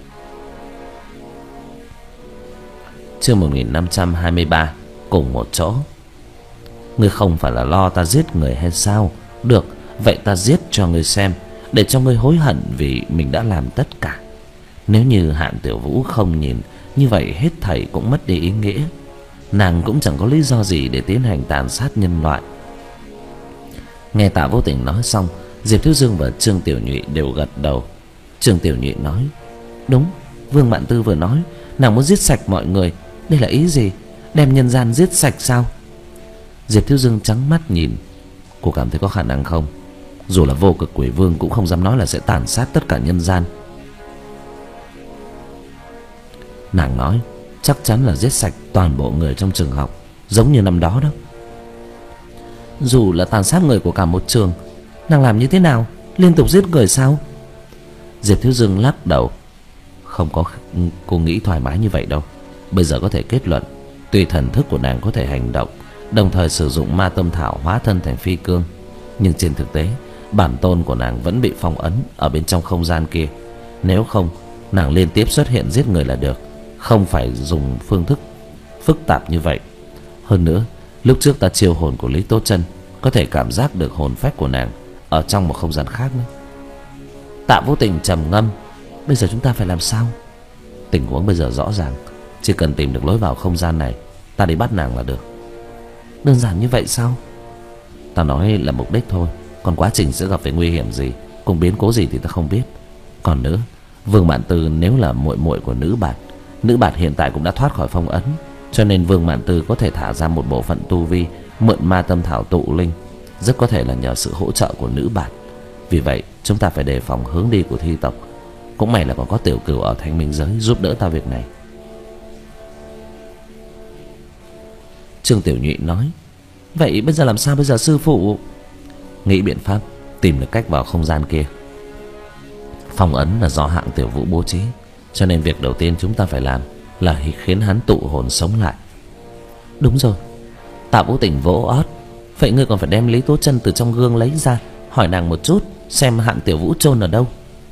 [SPEAKER 1] Chương một nghìn năm trăm hai mươi ba. Cùng một chỗ. Ngươi không phải là lo ta giết người hay sao? Được, vậy ta giết cho ngươi xem, để cho ngươi hối hận vì mình đã làm tất cả. Nếu như Hạng Tiểu Vũ không nhìn, như vậy hết thảy cũng mất đi ý nghĩa. Nàng cũng chẳng có lý do gì để tiến hành tàn sát nhân loại. Nghe Tạ Vô Tình nói xong, Diệp Thiếu Dương và Trương Tiểu Nhụy đều gật đầu. Trương Tiểu Nhụy nói: đúng, Vương Mạn Tư vừa nói nàng muốn giết sạch mọi người. Đây là ý gì? Đem nhân gian giết sạch sao? Diệp Thiếu Dương trắng mắt nhìn. Cô cảm thấy có khả năng không? Dù là Vô Cực Quỷ Vương cũng không dám nói là sẽ tàn sát tất cả nhân gian. Nàng nói chắc chắn là giết sạch toàn bộ người trong trường học, giống như năm đó đó. Dù là tàn sát người của cả một trường, nàng làm như thế nào? Liên tục giết người sao? Diệp Thiếu Dương lắc đầu. Không có cô nghĩ thoải mái như vậy đâu. Bây giờ có thể kết luận, tuy thần thức của nàng có thể hành động, đồng thời sử dụng ma tâm thảo hóa thân thành phi cương, nhưng trên thực tế bản tôn của nàng vẫn bị phong ấn ở bên trong không gian kia. Nếu không, nàng liên tiếp xuất hiện giết người là được, không phải dùng phương thức phức tạp như vậy. Hơn nữa, lúc trước ta chiêu hồn của Lý Tố Chân, có thể cảm giác được hồn phách của nàng ở trong một không gian khác nữa. Tạ Vô Tình trầm ngâm. Bây giờ chúng ta phải làm sao? Tình huống bây giờ rõ ràng, chỉ cần tìm được lối vào không gian này, ta đi bắt nàng là được. Đơn giản như vậy sao? Ta nói là mục đích thôi, còn quá trình sẽ gặp phải nguy hiểm gì, cùng biến cố gì thì ta không biết. Còn nữa, Vương Mạn Tư nếu là muội muội của nữ bạt, nữ bạt hiện tại cũng đã thoát khỏi phong ấn, cho nên Vương Mạn Tư có thể thả ra một bộ phận tu vi, mượn ma tâm thảo tụ linh, rất có thể là nhờ sự hỗ trợ của nữ bạt. Vì vậy chúng ta phải đề phòng hướng đi của thi tộc. Cũng may là còn có Tiểu Cửu ở Thanh Minh Giới giúp đỡ ta việc này. Trương Tiểu Nhụy nói: vậy bây giờ làm sao bây giờ sư phụ? Nghĩ biện pháp tìm được cách vào không gian kia. Phong ấn là do Hạng Tiểu Vũ bố trí, cho nên việc đầu tiên chúng ta phải làm là khiến hắn tụ hồn sống lại. Đúng rồi. Tạ Vô Tình vỗ ót. Vậy ngươi còn phải đem Lý Tố Chân từ trong gương lấy ra, hỏi nàng một chút xem Hạng Tiểu Vũ chôn ở đâu.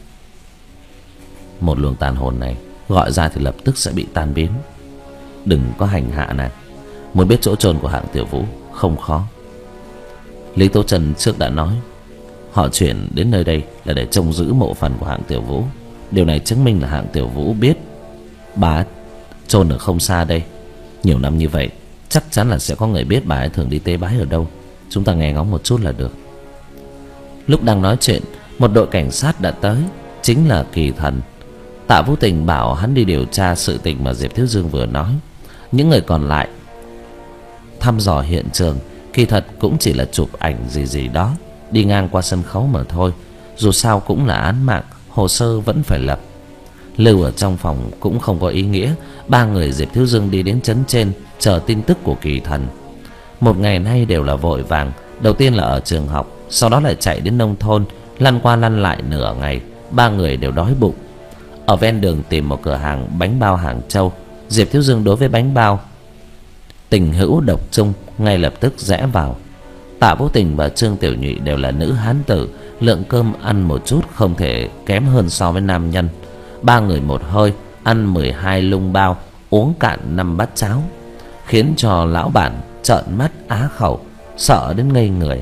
[SPEAKER 1] Một luồng tàn hồn này gọi ra thì lập tức sẽ bị tan biến. Đừng có hành hạ nàng. Muốn biết chỗ chôn của Hạng Tiểu Vũ không khó. Lý Tố Chân trước đã nói họ chuyển đến nơi đây là để trông giữ mộ phần của Hạng Tiểu Vũ. Điều này chứng minh là Hạng Tiểu Vũ biết bà chôn ở không xa đây. Nhiều năm như vậy, chắc chắn là sẽ có người biết bà ấy thường đi tế bái ở đâu. Chúng ta nghe ngóng một chút là được. Lúc đang nói chuyện, một đội cảnh sát đã tới, chính là Kỳ Thần. Tạ Vô Tình bảo hắn đi điều tra sự tình mà Diệp Thiếu Dương vừa nói. Những người còn lại thăm dò hiện trường, kỳ thật cũng chỉ là chụp ảnh gì gì đó, đi ngang qua sân khấu mà thôi. Dù sao cũng là án mạng, hồ sơ vẫn phải lập. Lưu ở trong phòng cũng không có ý nghĩa. Ba người Diệp Thiếu Dương đi đến trấn trên chờ tin tức của Kỳ Thần. Một ngày nay đều là vội vàng. Đầu tiên là ở trường học, sau đó lại chạy đến nông thôn, lăn qua lăn lại nửa ngày. Ba người đều đói bụng. Ở ven đường tìm một cửa hàng bánh bao Hàng Châu. Diệp Thiếu Dương đối với bánh bao tình hữu độc chung, ngay lập tức rẽ vào. Tạ Vô Tình và Trương Tiểu Nhụy đều là nữ hán tử, lượng cơm ăn một chút không thể kém hơn so với nam nhân. Ba người một hơi ăn mười hai lung bao, uống cạn năm bát cháo, khiến cho lão bản trợn mắt á khẩu, sợ đến ngây người.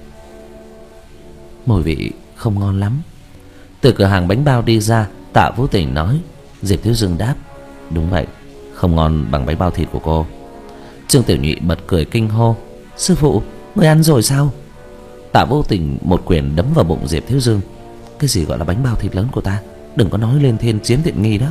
[SPEAKER 1] Mùi vị không ngon lắm. Từ cửa hàng bánh bao đi ra, Tạ Vô Tình nói. Diệp Thiếu Dương đáp: đúng vậy, không ngon bằng bánh bao thịt của cô. Trương Tiểu Nhụy bật cười kinh hô: sư phụ, người ăn rồi sao? Tạ Vô Tình một quyền đấm vào bụng Diệp Thiếu Dương. Cái gì gọi là bánh bao thịt lớn của ta? Đừng có nói lên thiên chiếm tiện nghi đó.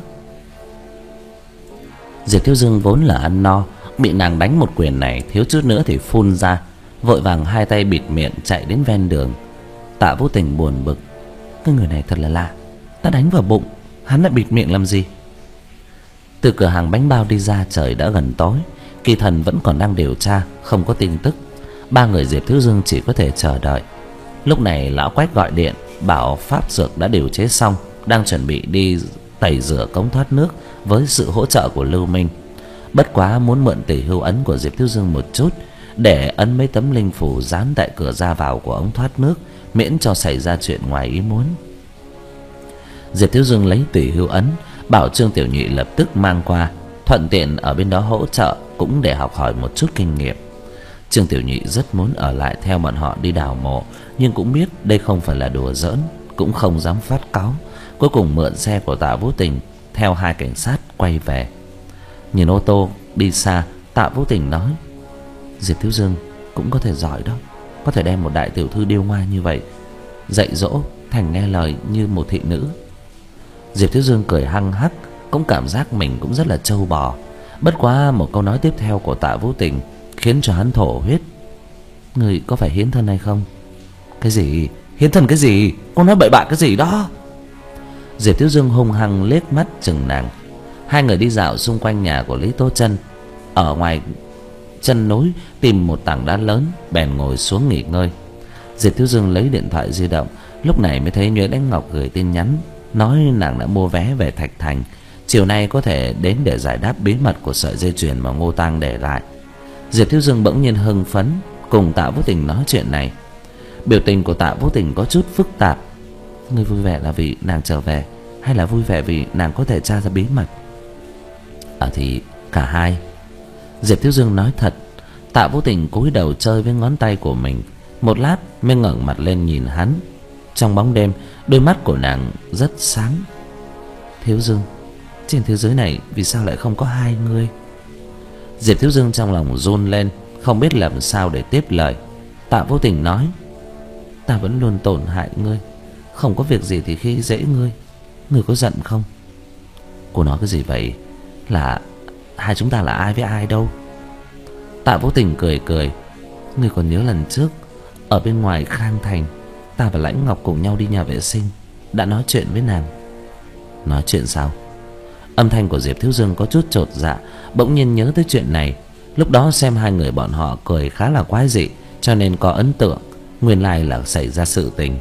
[SPEAKER 1] Diệp Thiếu Dương vốn là ăn no, bị nàng đánh một quyền này thiếu chút nữa thì phun ra, vội vàng hai tay bịt miệng chạy đến ven đường. Tạ Vô Tình buồn bực: cái người này thật là lạ, ta đánh vào bụng, hắn lại bịt miệng làm gì? Từ cửa hàng bánh bao đi ra, trời đã gần tối. Kỳ Thần vẫn còn đang điều tra, không có tin tức. Ba người Diệp Thiếu Dương chỉ có thể chờ đợi. Lúc này lão Quách gọi điện bảo pháp dược đã điều chế xong, đang chuẩn bị đi tẩy rửa cống thoát nước với sự hỗ trợ của Lưu Minh. Bất quá muốn mượn tỷ hưu ấn của Diệp Thiếu Dương một chút, để ấn mấy tấm linh phủ dán tại cửa ra vào của ống thoát nước, miễn cho xảy ra chuyện ngoài ý muốn. Diệp Thiếu Dương lấy tỷ hưu ấn, bảo Trương Tiểu Nhụy lập tức mang qua, thuận tiện ở bên đó hỗ trợ, cũng để học hỏi một chút kinh nghiệm. Trương Tiểu Nhụy rất muốn ở lại theo bọn họ đi đào mộ, nhưng cũng biết đây không phải là đùa giỡn, cũng không dám phát cáu. Cuối cùng mượn xe của Tạ Vô Tình theo hai cảnh sát quay về. Nhìn ô tô đi xa, Tạ Vũ Tình nói: Diệp Thiếu Dương cũng có thể giỏi đó, có thể đem một đại tiểu thư điêu ngoa như vậy dạy dỗ thành nghe lời như một thị nữ. Diệp Thiếu Dương cười hăng hắc, cũng cảm giác mình cũng rất là trâu bò. Bất quá một câu nói tiếp theo của Tạ Vũ Tình khiến cho hắn thổ huyết. Người có phải hiến thân hay không? Cái gì? Hiến thân cái gì? Con nói bậy bạ cái gì đó? Diệp Thiếu Dương hung hăng liếc mắt chừng nàng. Hai người đi dạo xung quanh nhà của Lý Tố Chân. Ở ngoài chân núi tìm một tảng đá lớn, bèn ngồi xuống nghỉ ngơi. Diệp Thiếu Dương lấy điện thoại di động, lúc này mới thấy Nhuế Đánh Ngọc gửi tin nhắn nói nàng đã mua vé về Thạch Thành, chiều nay có thể đến để giải đáp bí mật của sợi dây chuyền mà Ngô Tăng để lại. Diệp Thiếu Dương bỗng nhiên hưng phấn cùng Tạ Vũ Tình nói chuyện này. Biểu tình của Tạ Vũ Tình có chút phức tạp. Người vui vẻ là vì nàng trở về, hay là vui vẻ vì nàng có thể tra ra bí mật? À thì cả hai. Diệp Thiếu Dương nói thật. Tạ Vũ Tình cúi đầu chơi với ngón tay của mình, một lát mới ngẩng mặt lên nhìn hắn. Trong bóng đêm, đôi mắt của nàng rất sáng. Thiếu Dương, trên thế giới này vì sao lại không có hai người? Diệp Thiếu Dương trong lòng run lên, không biết làm sao để tiếp lời. Tạ Vũ Tình nói: Ta vẫn luôn tổn hại ngươi, không có việc gì thì khi dễ ngươi. Ngươi có giận không? Cô nói cái gì vậy? Là hai chúng ta là ai với ai đâu? Tạ Vũ Tình cười cười: Ngươi còn nhớ lần trước ở bên ngoài Khang Thành, ta và Lãnh Ngọc cùng nhau đi nhà vệ sinh, đã nói chuyện với nàng. Nói chuyện sao? Âm thanh của Diệp Thiếu Dương có chút chột dạ, bỗng nhiên nhớ tới chuyện này. Lúc đó xem hai người bọn họ cười khá là quái dị, cho nên có ấn tượng. Nguyên lai là xảy ra sự tình.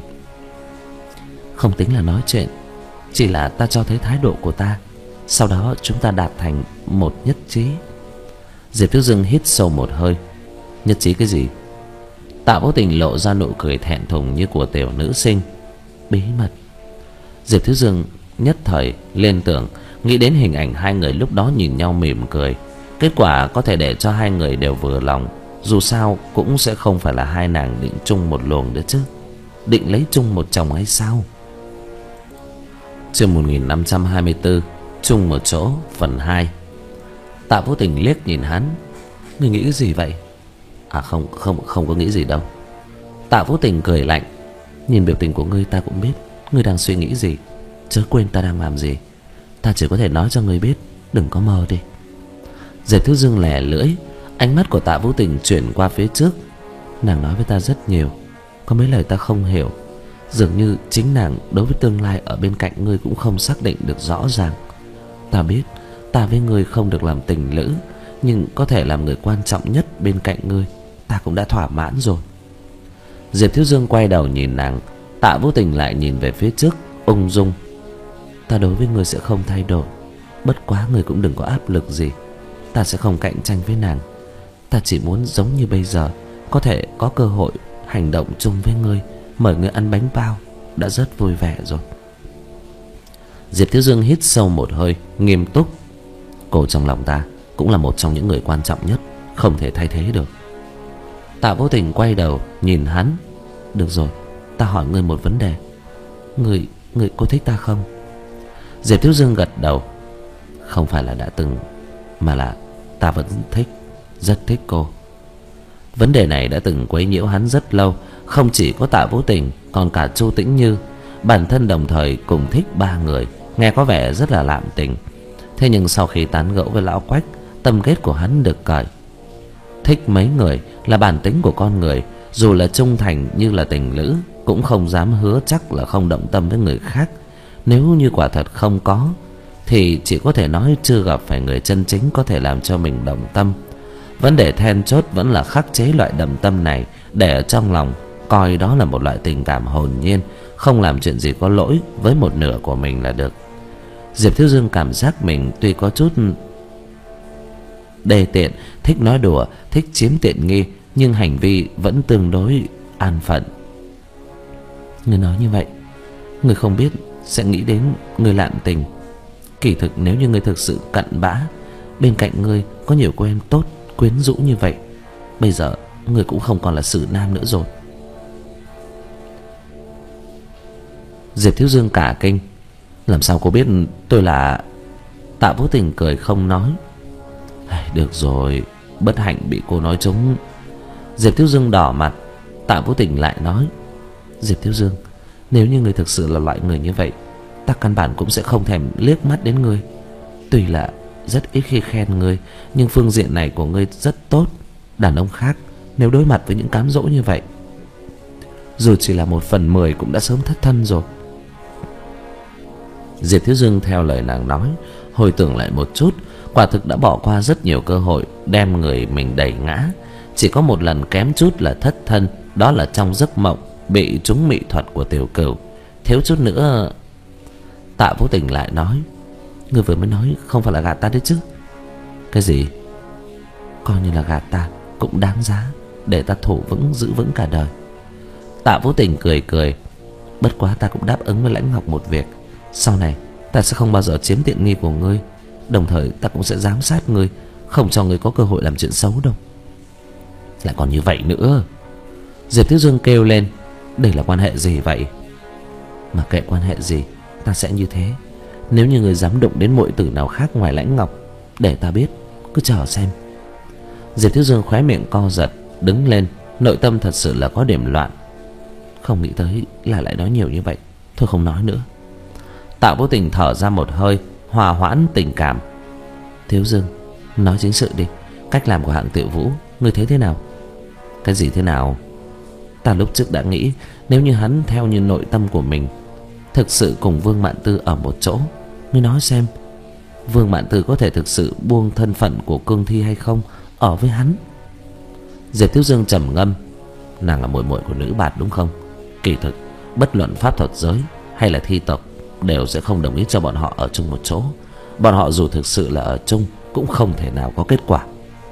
[SPEAKER 1] Không tính là nói chuyện, chỉ là ta cho thấy thái độ của ta, sau đó chúng ta đạt thành một nhất trí. Diệp Thiếu Dương hít sâu một hơi. Nhất trí cái gì? Tạ Vũ Tình lộ ra nụ cười thẹn thùng như của tiểu nữ sinh. Bí mật. Diệp Thiếu Dương nhất thời liên tưởng, nghĩ đến hình ảnh hai người lúc đó nhìn nhau mỉm cười. Kết quả có thể để cho hai người đều vừa lòng. Dù sao cũng sẽ không phải là hai nàng định chung một luồng nữa chứ. Định lấy chung một chồng hay sao? Chương một nghìn năm trăm hai mươi tư, chung một chỗ, phần hai. Tạ Vũ Tình liếc nhìn hắn. Ngươi nghĩ cái gì vậy? À không, không, không có nghĩ gì đâu. Tạ Vũ Tình cười lạnh. Nhìn biểu tình của ngươi ta cũng biết ngươi đang suy nghĩ gì. Chớ quên ta đang làm gì. Ta chỉ có thể nói cho ngươi biết, đừng có mơ đi. Diệp Thiếu Dương lẻ lưỡi. Ánh mắt của Tạ Vũ Tình chuyển qua phía trước. Nàng nói với ta rất nhiều, có mấy lời ta không hiểu. Dường như chính nàng đối với tương lai ở bên cạnh ngươi cũng không xác định được rõ ràng. Ta biết ta với ngươi không được làm tình lữ, nhưng có thể làm người quan trọng nhất bên cạnh ngươi, ta cũng đã thỏa mãn rồi. Diệp Thiếu Dương quay đầu nhìn nàng. Tạ Vũ Tình lại nhìn về phía trước, ung dung. Ta đối với ngươi sẽ không thay đổi, bất quá ngươi cũng đừng có áp lực gì. Ta sẽ không cạnh tranh với nàng. Ta chỉ muốn giống như bây giờ, có thể có cơ hội hành động chung với ngươi, mời ngươi ăn bánh bao, đã rất vui vẻ rồi. Diệp Thiếu Dương hít sâu một hơi, nghiêm túc. Cô trong lòng ta cũng là một trong những người quan trọng nhất, không thể thay thế được. Tạ Vô Tình quay đầu nhìn hắn. Được rồi, ta hỏi ngươi một vấn đề. Ngươi, ngươi có thích ta không? Diệp Thiếu Dương gật đầu. Không phải là đã từng, mà là ta vẫn thích, rất thích cô. Vấn đề này đã từng quấy nhiễu hắn rất lâu. Không chỉ có Tạ Vũ Tình, còn cả Chu Tĩnh Như. Bản thân đồng thời cùng thích ba người, nghe có vẻ rất là lạm tình. Thế nhưng sau khi tán gẫu với Lão Quách, tâm kết của hắn được cởi. Thích mấy người là bản tính của con người. Dù là trung thành như là tình lữ, cũng không dám hứa chắc là không động tâm với người khác. Nếu như quả thật không có, thì chỉ có thể nói chưa gặp phải người chân chính có thể làm cho mình động tâm. Vấn đề then chốt vẫn là khắc chế loại đậm tâm này, để ở trong lòng coi đó là một loại tình cảm hồn nhiên, không làm chuyện gì có lỗi với một nửa của mình là được. Diệp Thiếu Dương cảm giác mình tuy có chút đê tiện, thích nói đùa, thích chiếm tiện nghi, nhưng hành vi vẫn tương đối an phận. Người nói như vậy, người không biết sẽ nghĩ đến người lạm tình. Kỳ thực nếu như người thực sự cặn bã, bên cạnh người có nhiều cô em tốt, quyến rũ như vậy, bây giờ người cũng không còn là Sử Nam nữa rồi. Diệp Thiếu Dương cả kinh. Làm sao cô biết tôi là... Tạ Vũ Tình cười không nói. Được rồi, bất hạnh bị cô nói trúng. Diệp Thiếu Dương đỏ mặt. Tạ Vũ Tình lại nói, Diệp Thiếu Dương, nếu như người thực sự là loại người như vậy, ta căn bản cũng sẽ không thèm liếc mắt đến người. Tuy là rất ít khi khen ngươi, nhưng phương diện này của ngươi rất tốt. Đàn ông khác nếu đối mặt với những cám dỗ như vậy, dù chỉ là một phần mười cũng đã sớm thất thân rồi. Diệp Thiếu Dương theo lời nàng nói, hồi tưởng lại một chút, quả thực đã bỏ qua rất nhiều cơ hội đem người mình đẩy ngã. Chỉ có một lần kém chút là thất thân, đó là trong giấc mộng bị trúng mị thuật của Tiểu Cửu. Thiếu chút nữa. Tạ Vũ Tình lại nói, ngươi vừa mới nói không phải là gạt ta đấy chứ? Cái gì? Coi như là gạt ta cũng đáng giá, để ta thủ vững giữ vững cả đời. Tạ Vũ Tình cười cười, bất quá ta cũng đáp ứng với Lãnh Ngọc một việc. Sau này ta sẽ không bao giờ chiếm tiện nghi của ngươi, đồng thời ta cũng sẽ giám sát ngươi, không cho ngươi có cơ hội làm chuyện xấu đâu. Lại còn như vậy nữa. Diệp Thiếu Dương kêu lên, đây là quan hệ gì vậy? Mà kệ quan hệ gì, ta sẽ như thế. Nếu như người dám đụng đến muội tử nào khác ngoài Lãnh Ngọc, để ta biết, cứ chờ xem. Diệp Thiếu Dương khóe miệng co giật, đứng lên, nội tâm thật sự là có điểm loạn. Không nghĩ tới là lại nói nhiều như vậy, thôi không nói nữa. Tạ Vũ Tình thở ra một hơi, hòa hoãn tình cảm. Thiếu Dương, nói chính sự đi. Cách làm của Hạng Tiểu Vũ, ngươi thấy thế nào? Cái gì thế nào? Ta lúc trước đã nghĩ, nếu như hắn theo như nội tâm của mình, thực sự cùng Vương Mạn Tư ở một chỗ, ngươi nói xem, Vương Mạn Tư có thể thực sự buông thân phận của cương thi hay không ở với hắn? Diệp Thiếu Dương trầm ngâm, nàng là muội muội của nữ bạt đúng không? Kỳ thực bất luận pháp thuật giới hay là thi tộc đều sẽ không đồng ý cho bọn họ ở chung một chỗ. Bọn họ dù thực sự là ở chung cũng không thể nào có kết quả.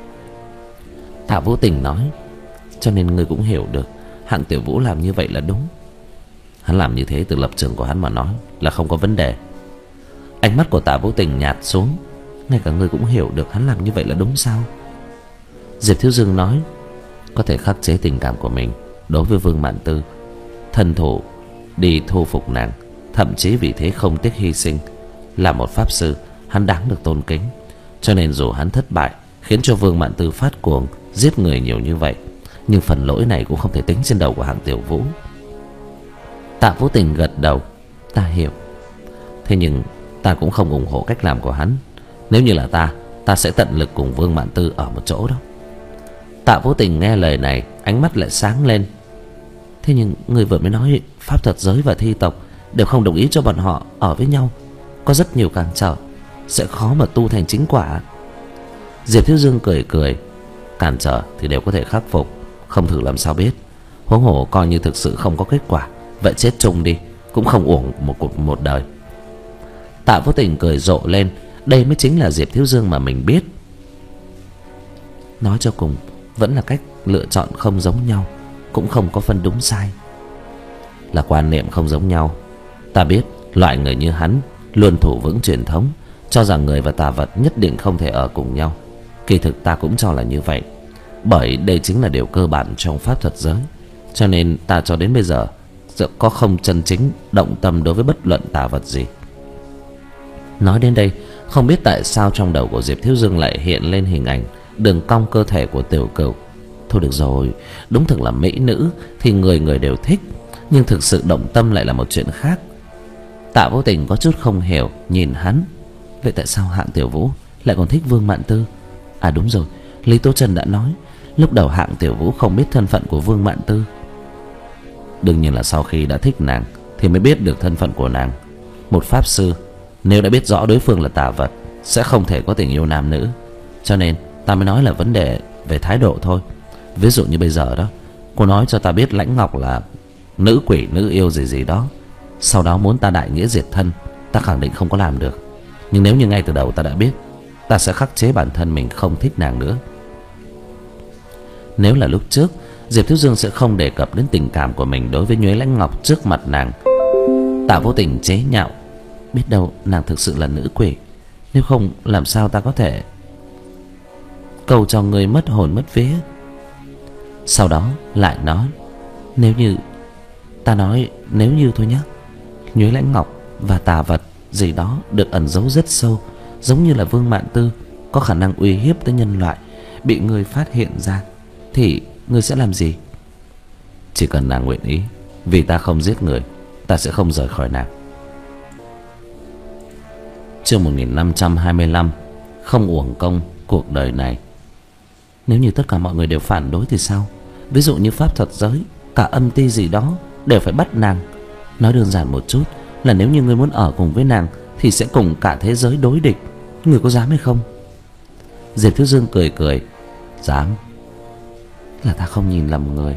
[SPEAKER 1] Tạ Vũ Tình nói, cho nên ngươi cũng hiểu được Hạng Tiểu Vũ làm như vậy là đúng. Hắn làm như thế từ lập trường của hắn mà nói là không có vấn đề. Ánh mắt của Tạ Vũ Tình nhạt xuống, ngay cả ngươi cũng hiểu được hắn làm như vậy là đúng sao? Diệp Thiếu Dương nói, có thể khắc chế tình cảm của mình đối với Vương Mạn Tư, thân thủ đi thu phục nàng, thậm chí vì thế không tiếc hy sinh. Là một pháp sư, hắn đáng được tôn kính. Cho nên dù hắn thất bại, khiến cho Vương Mạn Tư phát cuồng, giết người nhiều như vậy, nhưng phần lỗi này cũng không thể tính trên đầu của Hạng Tiểu Vũ. Tạ Vũ Tình gật đầu, ta hiểu. Thế nhưng ta cũng không ủng hộ cách làm của hắn. Nếu như là ta, ta sẽ tận lực cùng Vương Mạn Tư ở một chỗ đó. Tạ Vũ Tình nghe lời này, ánh mắt lại sáng lên. Thế nhưng người vừa mới nói pháp thuật giới và thi tộc đều không đồng ý cho bọn họ ở với nhau, có rất nhiều cản trở, sẽ khó mà tu thành chính quả. Diệp Thiếu Dương cười cười, cản trở thì đều có thể khắc phục, không thử làm sao biết. Huống hồ coi như thực sự không có kết quả, vậy chết chung đi, cũng không uổng một cuộc một đời. Tạ Vũ Tình cười rộ lên, đây mới chính là Diệp Thiếu Dương mà mình biết. Nói cho cùng vẫn là cách lựa chọn không giống nhau, cũng không có phân đúng sai. Là quan niệm không giống nhau. Ta biết loại người như hắn luôn thủ vững truyền thống, cho rằng người và tà vật nhất định không thể ở cùng nhau. Kỳ thực ta cũng cho là như vậy, bởi đây chính là điều cơ bản trong pháp thuật giới. Cho nên ta cho đến bây giờ có không chân chính động tâm đối với bất luận tà vật gì. Nói đến đây, không biết tại sao trong đầu của Diệp Thiếu Dương lại hiện lên hình ảnh đường cong cơ thể của Tiểu Cửu. Thôi được rồi, đúng thực là mỹ nữ thì người người đều thích, nhưng thực sự động tâm lại là một chuyện khác. Tạ Vô Tình có chút không hiểu nhìn hắn. Vậy tại sao Hạng Tiểu Vũ lại còn thích Vương Mạn Tư? À đúng rồi, Lý Tố Trần đã nói lúc đầu Hạng Tiểu Vũ không biết thân phận của Vương Mạn Tư. Đương nhiên là sau khi đã thích nàng thì mới biết được thân phận của nàng. Một pháp sư nếu đã biết rõ đối phương là tà vật sẽ không thể có tình yêu nam nữ. Cho nên ta mới nói là vấn đề về thái độ thôi. Ví dụ như bây giờ đó, cô nói cho ta biết Lãnh Ngọc là nữ quỷ nữ yêu gì gì đó, sau đó muốn ta đại nghĩa diệt thân, ta khẳng định không có làm được. Nhưng nếu như ngay từ đầu ta đã biết, ta sẽ khắc chế bản thân mình không thích nàng nữa. Nếu là lúc trước, Diệp Thiếu Dương sẽ không đề cập đến tình cảm của mình đối với Nhuế Lãnh Ngọc trước mặt nàng. Tạ Vô Tình chế nhạo, biết đâu nàng thực sự là nữ quỷ, nếu không làm sao ta có thể cầu cho người mất hồn mất vía. Sau đó lại nói, nếu như, ta nói nếu như thôi nhé, Nhuế Lãnh Ngọc và tà vật gì đó được ẩn giấu rất sâu, giống như là Vương Mạn Tư, có khả năng uy hiếp tới nhân loại. Bị ngươi phát hiện ra thì ngươi sẽ làm gì? Chỉ cần nàng nguyện ý, vì ta không giết người, ta sẽ không rời khỏi nàng. Chương một nghìn năm trăm hai mươi lăm. Không uổng công cuộc đời này. Nếu như tất cả mọi người đều phản đối thì sao? Ví dụ như pháp thuật giới, cả âm ti gì đó đều phải bắt nàng. Nói đơn giản một chút là nếu như ngươi muốn ở cùng với nàng thì sẽ cùng cả thế giới đối địch. Ngươi có dám hay không? Diệp Thiếu Dương cười cười. Dám. Là ta không nhìn lầm người.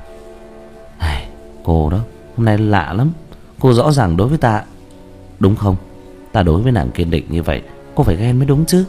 [SPEAKER 1] Ai, cô đó, hôm nay lạ lắm. Cô rõ ràng đối với ta, đúng không? Ta đối với nàng kiên định như vậy, cô phải ghen mới đúng chứ.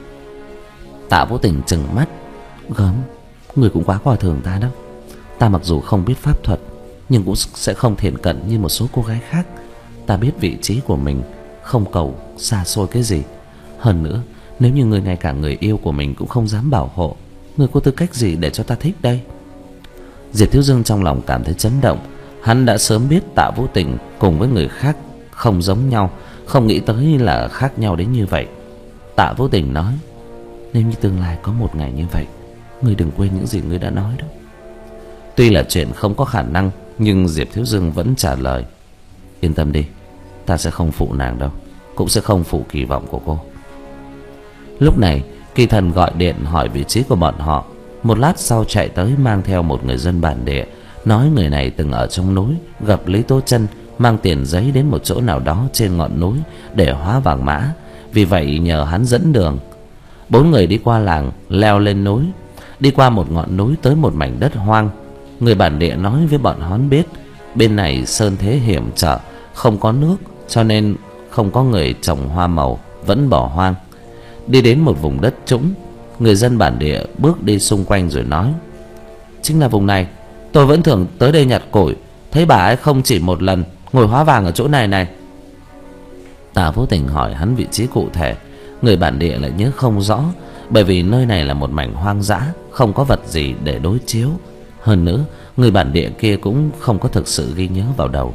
[SPEAKER 1] Tạ Vô Tình trừng mắt. Gớm, người cũng quá coi thường ta đó. Ta mặc dù không biết pháp thuật, nhưng cũng sẽ không thiện cận như một số cô gái khác. Ta biết vị trí của mình, không cầu xa xôi cái gì. Hơn nữa, nếu như người ngay cả người yêu của mình cũng không dám bảo hộ, người có tư cách gì để cho ta thích đây? Diệp Thiếu Dương trong lòng cảm thấy chấn động. Hắn đã sớm biết Tạ Vô Tình cùng với người khác không giống nhau, không nghĩ tới là khác nhau đến như vậy. Tạ Vô Tình nói: nếu như tương lai có một ngày như vậy, ngươi đừng quên những gì ngươi đã nói đó. Tuy là chuyện không có khả năng, nhưng Diệp Thiếu Dương vẫn trả lời: yên tâm đi, ta sẽ không phụ nàng đâu, cũng sẽ không phụ kỳ vọng của cô. Lúc này Kỳ Thần gọi điện hỏi vị trí của bọn họ. Một lát sau chạy tới mang theo một người dân bản địa, nói người này từng ở trong núi gặp Lý Tố Chân mang tiền giấy đến một chỗ nào đó trên ngọn núi để hóa vàng mã, vì vậy nhờ hắn dẫn đường. Bốn người đi qua làng, leo lên núi, đi qua một ngọn núi tới một mảnh đất hoang. Người bản địa nói với bọn hắn biết bên này sơn thế hiểm trở, không có nước, cho nên không có người trồng hoa màu, vẫn bỏ hoang. Đi đến một vùng đất trũng, người dân bản địa bước đi xung quanh rồi nói: chính là vùng này, tôi vẫn thường tới đây nhặt củi, thấy bà ấy không chỉ một lần ngồi hóa vàng ở chỗ này này. Tạ Vô Tình hỏi hắn vị trí cụ thể, người bản địa lại nhớ không rõ, bởi vì nơi này là một mảnh hoang dã, không có vật gì để đối chiếu. Hơn nữa, người bản địa kia cũng không có thực sự ghi nhớ vào đầu.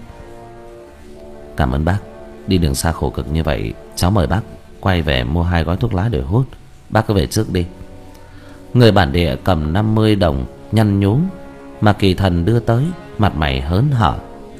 [SPEAKER 1] Cảm ơn bác, đi đường xa khổ cực như vậy, cháu mời bác quay về mua hai gói thuốc lá để hút. Bác cứ về trước đi. Người bản địa cầm năm mươi đồng nhăn nhúm mà Kỳ Thần đưa tới, mặt mày hớn hở.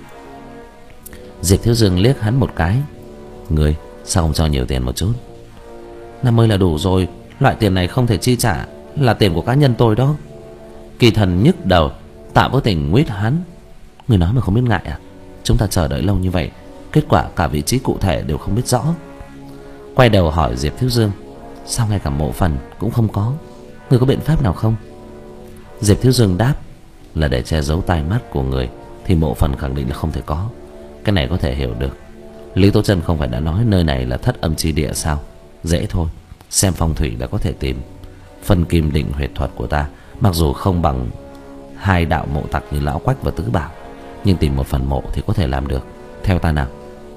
[SPEAKER 1] Diệp Thiếu Dương liếc hắn một cái: người sao không cho nhiều tiền một chút? Năm mươi là đủ rồi, loại tiền này không thể chi trả, là tiền của cá nhân tôi đó. Kỳ Thần nhức đầu. Tạ Vô Tình nguyết hắn: người nói mà không biết ngại à? Chúng ta chờ đợi lâu như vậy, kết quả cả vị trí cụ thể đều không biết rõ. Quay đầu hỏi Diệp Thiếu Dương: sao ngay cả mộ phần cũng không có? Người có biện pháp nào không? Diệp Thiếu Dương đáp: là để che giấu tai mắt của người thì mộ phần khẳng định là không thể có. Cái này có thể hiểu được. Lý Tố Chân không phải đã nói nơi này là thất âm chi địa sao? Dễ thôi, xem phong thủy là có thể tìm. Phân kim định huyệt thuật của ta mặc dù không bằng hai đạo mộ tặc như Lão Quách và Tứ Bảo, nhưng tìm một phần mộ thì có thể làm được. Theo ta nào.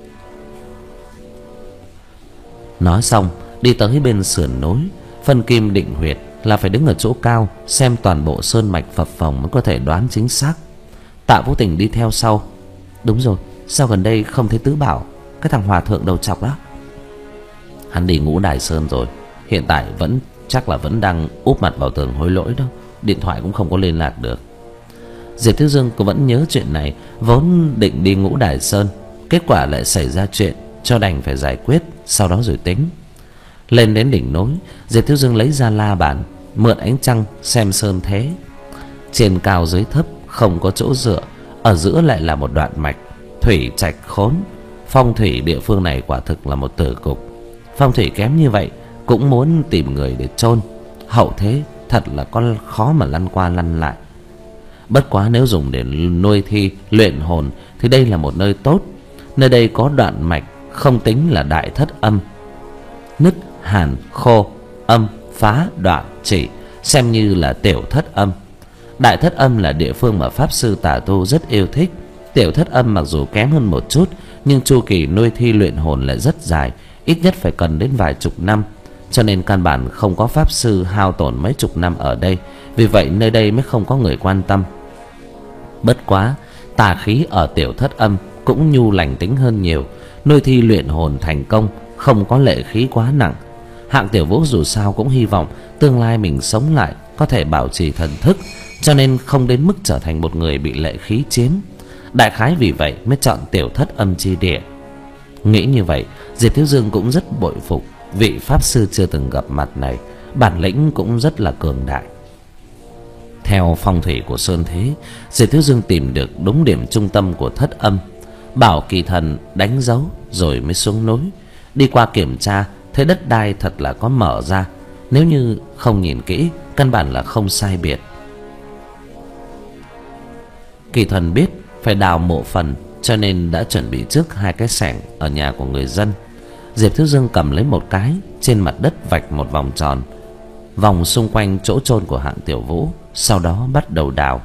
[SPEAKER 1] Nói xong đi tới bên sườn núi. Phân kim định huyệt là phải đứng ở chỗ cao, xem toàn bộ sơn mạch phập phồng mới có thể đoán chính xác. Tạ Vô Tình đi theo sau: đúng rồi, sao gần đây không thấy Tứ Bảo, cái thằng hòa thượng đầu chọc đó? Hắn đi Ngũ Đài Sơn rồi, hiện tại vẫn chắc là vẫn đang úp mặt vào tường hối lỗi đó, điện thoại cũng không có liên lạc được. Diệp Thiếu Dương cũng vẫn nhớ chuyện này, vốn định đi Ngũ Đài Sơn, kết quả lại xảy ra chuyện, cho đành phải giải quyết, sau đó rồi tính. Lên đến đỉnh núi, Diệp Thiếu Dương lấy ra la bàn, mượn ánh trăng xem sơn thế. Trên cao dưới thấp, không có chỗ dựa, ở giữa lại là một đoạn mạch, thủy trạch khốn. Phong thủy địa phương này quả thực là một tử cục. Phong thủy kém như vậy cũng muốn tìm người để chôn, hậu thế thật là có khó mà lăn qua lăn lại. Bất quá nếu dùng để nuôi thi luyện hồn thì đây là một nơi tốt. Nơi đây có đoạn mạch không tính là đại thất âm: nứt, hàn, khô, âm, phá, đoạn, chỉ, xem như là tiểu thất âm. Đại thất âm là địa phương mà pháp sư tà tu rất yêu thích. Tiểu thất âm mặc dù kém hơn một chút, nhưng chu kỳ nuôi thi luyện hồn lại rất dài, ít nhất phải cần đến vài chục năm, cho nên căn bản không có pháp sư hao tổn mấy chục năm ở đây. Vì vậy nơi đây mới không có người quan tâm. Bất quá tà khí ở tiểu thất âm cũng nhu lành tính hơn nhiều. Nuôi thi luyện hồn thành công, không có lệ khí quá nặng, Hạng Tiểu Vũ dù sao cũng hy vọng tương lai mình sống lại có thể bảo trì thần thức, cho nên không đến mức trở thành một người bị lệ khí chiếm. Đại khái vì vậy mới chọn tiểu thất âm chi địa. Nghĩ như vậy, Diệp Thiếu Dương cũng rất bội phục vị pháp sư chưa từng gặp mặt này, bản lĩnh cũng rất là cường đại. Theo phong thủy của sơn thế, Diệp Thiếu Dương tìm được đúng điểm trung tâm của thất âm, bảo kỳ thần đánh dấu rồi mới xuống núi. Đi qua kiểm tra, thấy đất đai thật là có mở ra, nếu như không nhìn kỹ căn bản là không sai biệt. Kỳ thần biết phải đào mộ phần, cho nên đã chuẩn bị trước hai cái xẻng ở nhà của người dân. Diệp Thiếu Dương cầm lấy một cái, trên mặt đất vạch một vòng tròn, vòng xung quanh chỗ chôn của Hạng Tiểu Vũ, sau đó bắt đầu đào.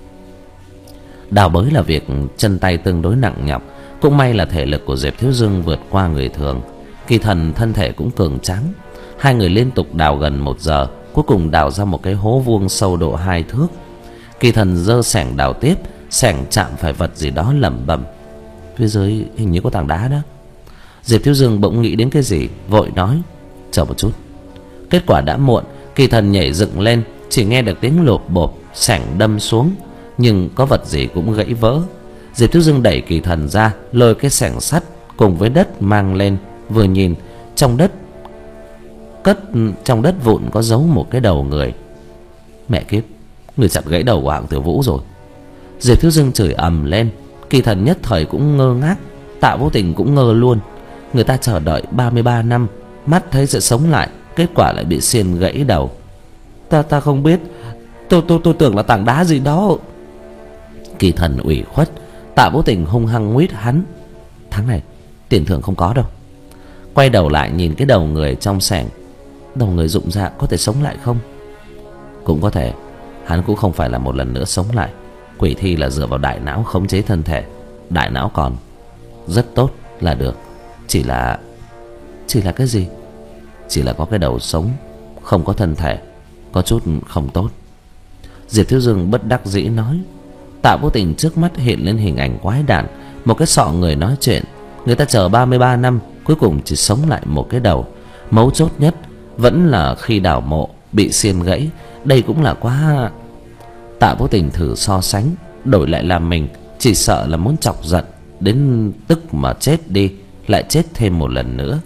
[SPEAKER 1] Đào bới là việc chân tay tương đối nặng nhọc, cũng may là thể lực của Diệp Thiếu Dương vượt qua người thường. Kỳ thần thân thể cũng cường tráng. Hai người liên tục đào gần một giờ, cuối cùng đào ra một cái hố vuông sâu độ hai thước. Kỳ thần giơ xẻng đào tiếp, xẻng chạm phải vật gì đó lẩm bẩm: phía dưới hình như có tảng đá đó. Diệp Thiếu Dương bỗng nghĩ đến cái gì, vội nói: chờ một chút. Kết quả đã muộn, kỳ thần nhảy dựng lên, chỉ nghe được tiếng lộp bộp, xẻng đâm xuống, nhưng có vật gì cũng gãy vỡ. Diệp Thiếu Dương đẩy kỳ thần ra, lôi cái xẻng sắt cùng với đất mang lên, vừa nhìn trong đất cất trong đất vụn có giấu một cái đầu người. Mẹ kiếp, người chặt gãy đầu của Hạng Tiểu Vũ rồi. Diệp Thiếu Dương chửi ầm lên. Kỳ thần nhất thời cũng ngơ ngác, Tạ Vô Tình cũng ngơ luôn. Người ta chờ đợi ba mươi ba năm, mắt thấy sẽ sống lại, kết quả lại bị xiên gãy đầu. Ta ta không biết, tôi tôi tôi tưởng là tảng đá gì đó. Kỳ thần ủy khuất. Tạ Vô Tình hung hăng nguyết hắn: tháng này tiền thưởng không có đâu. Quay đầu lại nhìn cái đầu người trong xẻng. Đầu người rụng rạ có thể sống lại không? Cũng có thể. Hắn cũng không phải là một lần nữa sống lại. Quỷ thi là dựa vào đại não khống chế thân thể. Đại não còn rất tốt là được. Chỉ là... Chỉ là cái gì? Chỉ là có cái đầu sống, không có thân thể, có chút không tốt. Diệp Thiếu Dương bất đắc dĩ nói. Tạ Vô Tình trước mắt hiện lên hình ảnh quái đản, một cái sọ người nói chuyện. Người ta chờ ba mươi ba năm, cuối cùng chỉ sống lại một cái đầu. Mấu chốt nhất vẫn là khi đào mộ bị xiên gãy. Đây cũng là quá... Tạ Vô Tình thử so sánh, đổi lại làm mình, chỉ sợ là muốn chọc giận đến tức mà chết đi, lại chết thêm một lần nữa.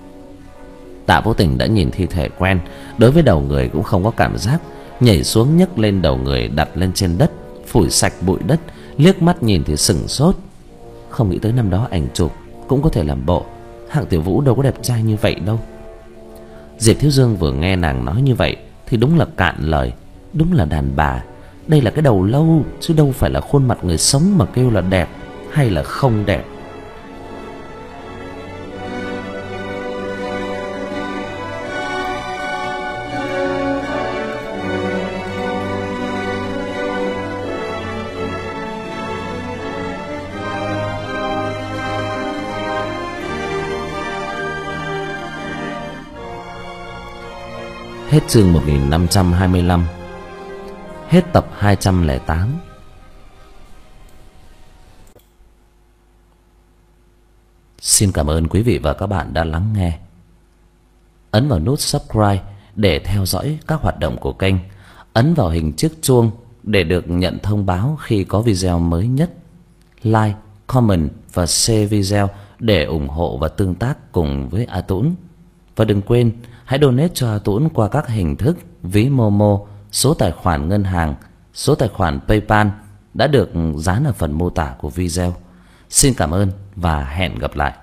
[SPEAKER 1] Tạ Vô Tình đã nhìn thi thể quen, đối với đầu người cũng không có cảm giác, nhảy xuống nhấc lên đầu người đặt lên trên đất, phủi sạch bụi đất, liếc mắt nhìn thì sửng sốt. Không nghĩ tới năm đó ảnh chụp cũng có thể làm bộ, Hạng Tiểu Vũ đâu có đẹp trai như vậy đâu. Diệp Thiếu Dương vừa nghe nàng nói như vậy thì đúng là cạn lời. Đúng là đàn bà, đây là cái đầu lâu chứ đâu phải là khuôn mặt người sống mà kêu là đẹp hay là không đẹp. Hết chương một nghìn năm trăm hai mươi lăm. Hết tập hai trăm lẻ tám. Xin cảm ơn quý vị và các bạn đã lắng nghe. Ấn vào nút subscribe để theo dõi các hoạt động của kênh. Ấn vào hình chiếc chuông để được nhận thông báo khi có video mới nhất. Like, comment và share video để ủng hộ và tương tác cùng với A Tũng. Và đừng quên hãy donate cho A Tũng qua các hình thức ví Momo, số tài khoản ngân hàng, số tài khoản PayPal đã được dán ở phần mô tả của video. Xin cảm ơn và hẹn gặp lại.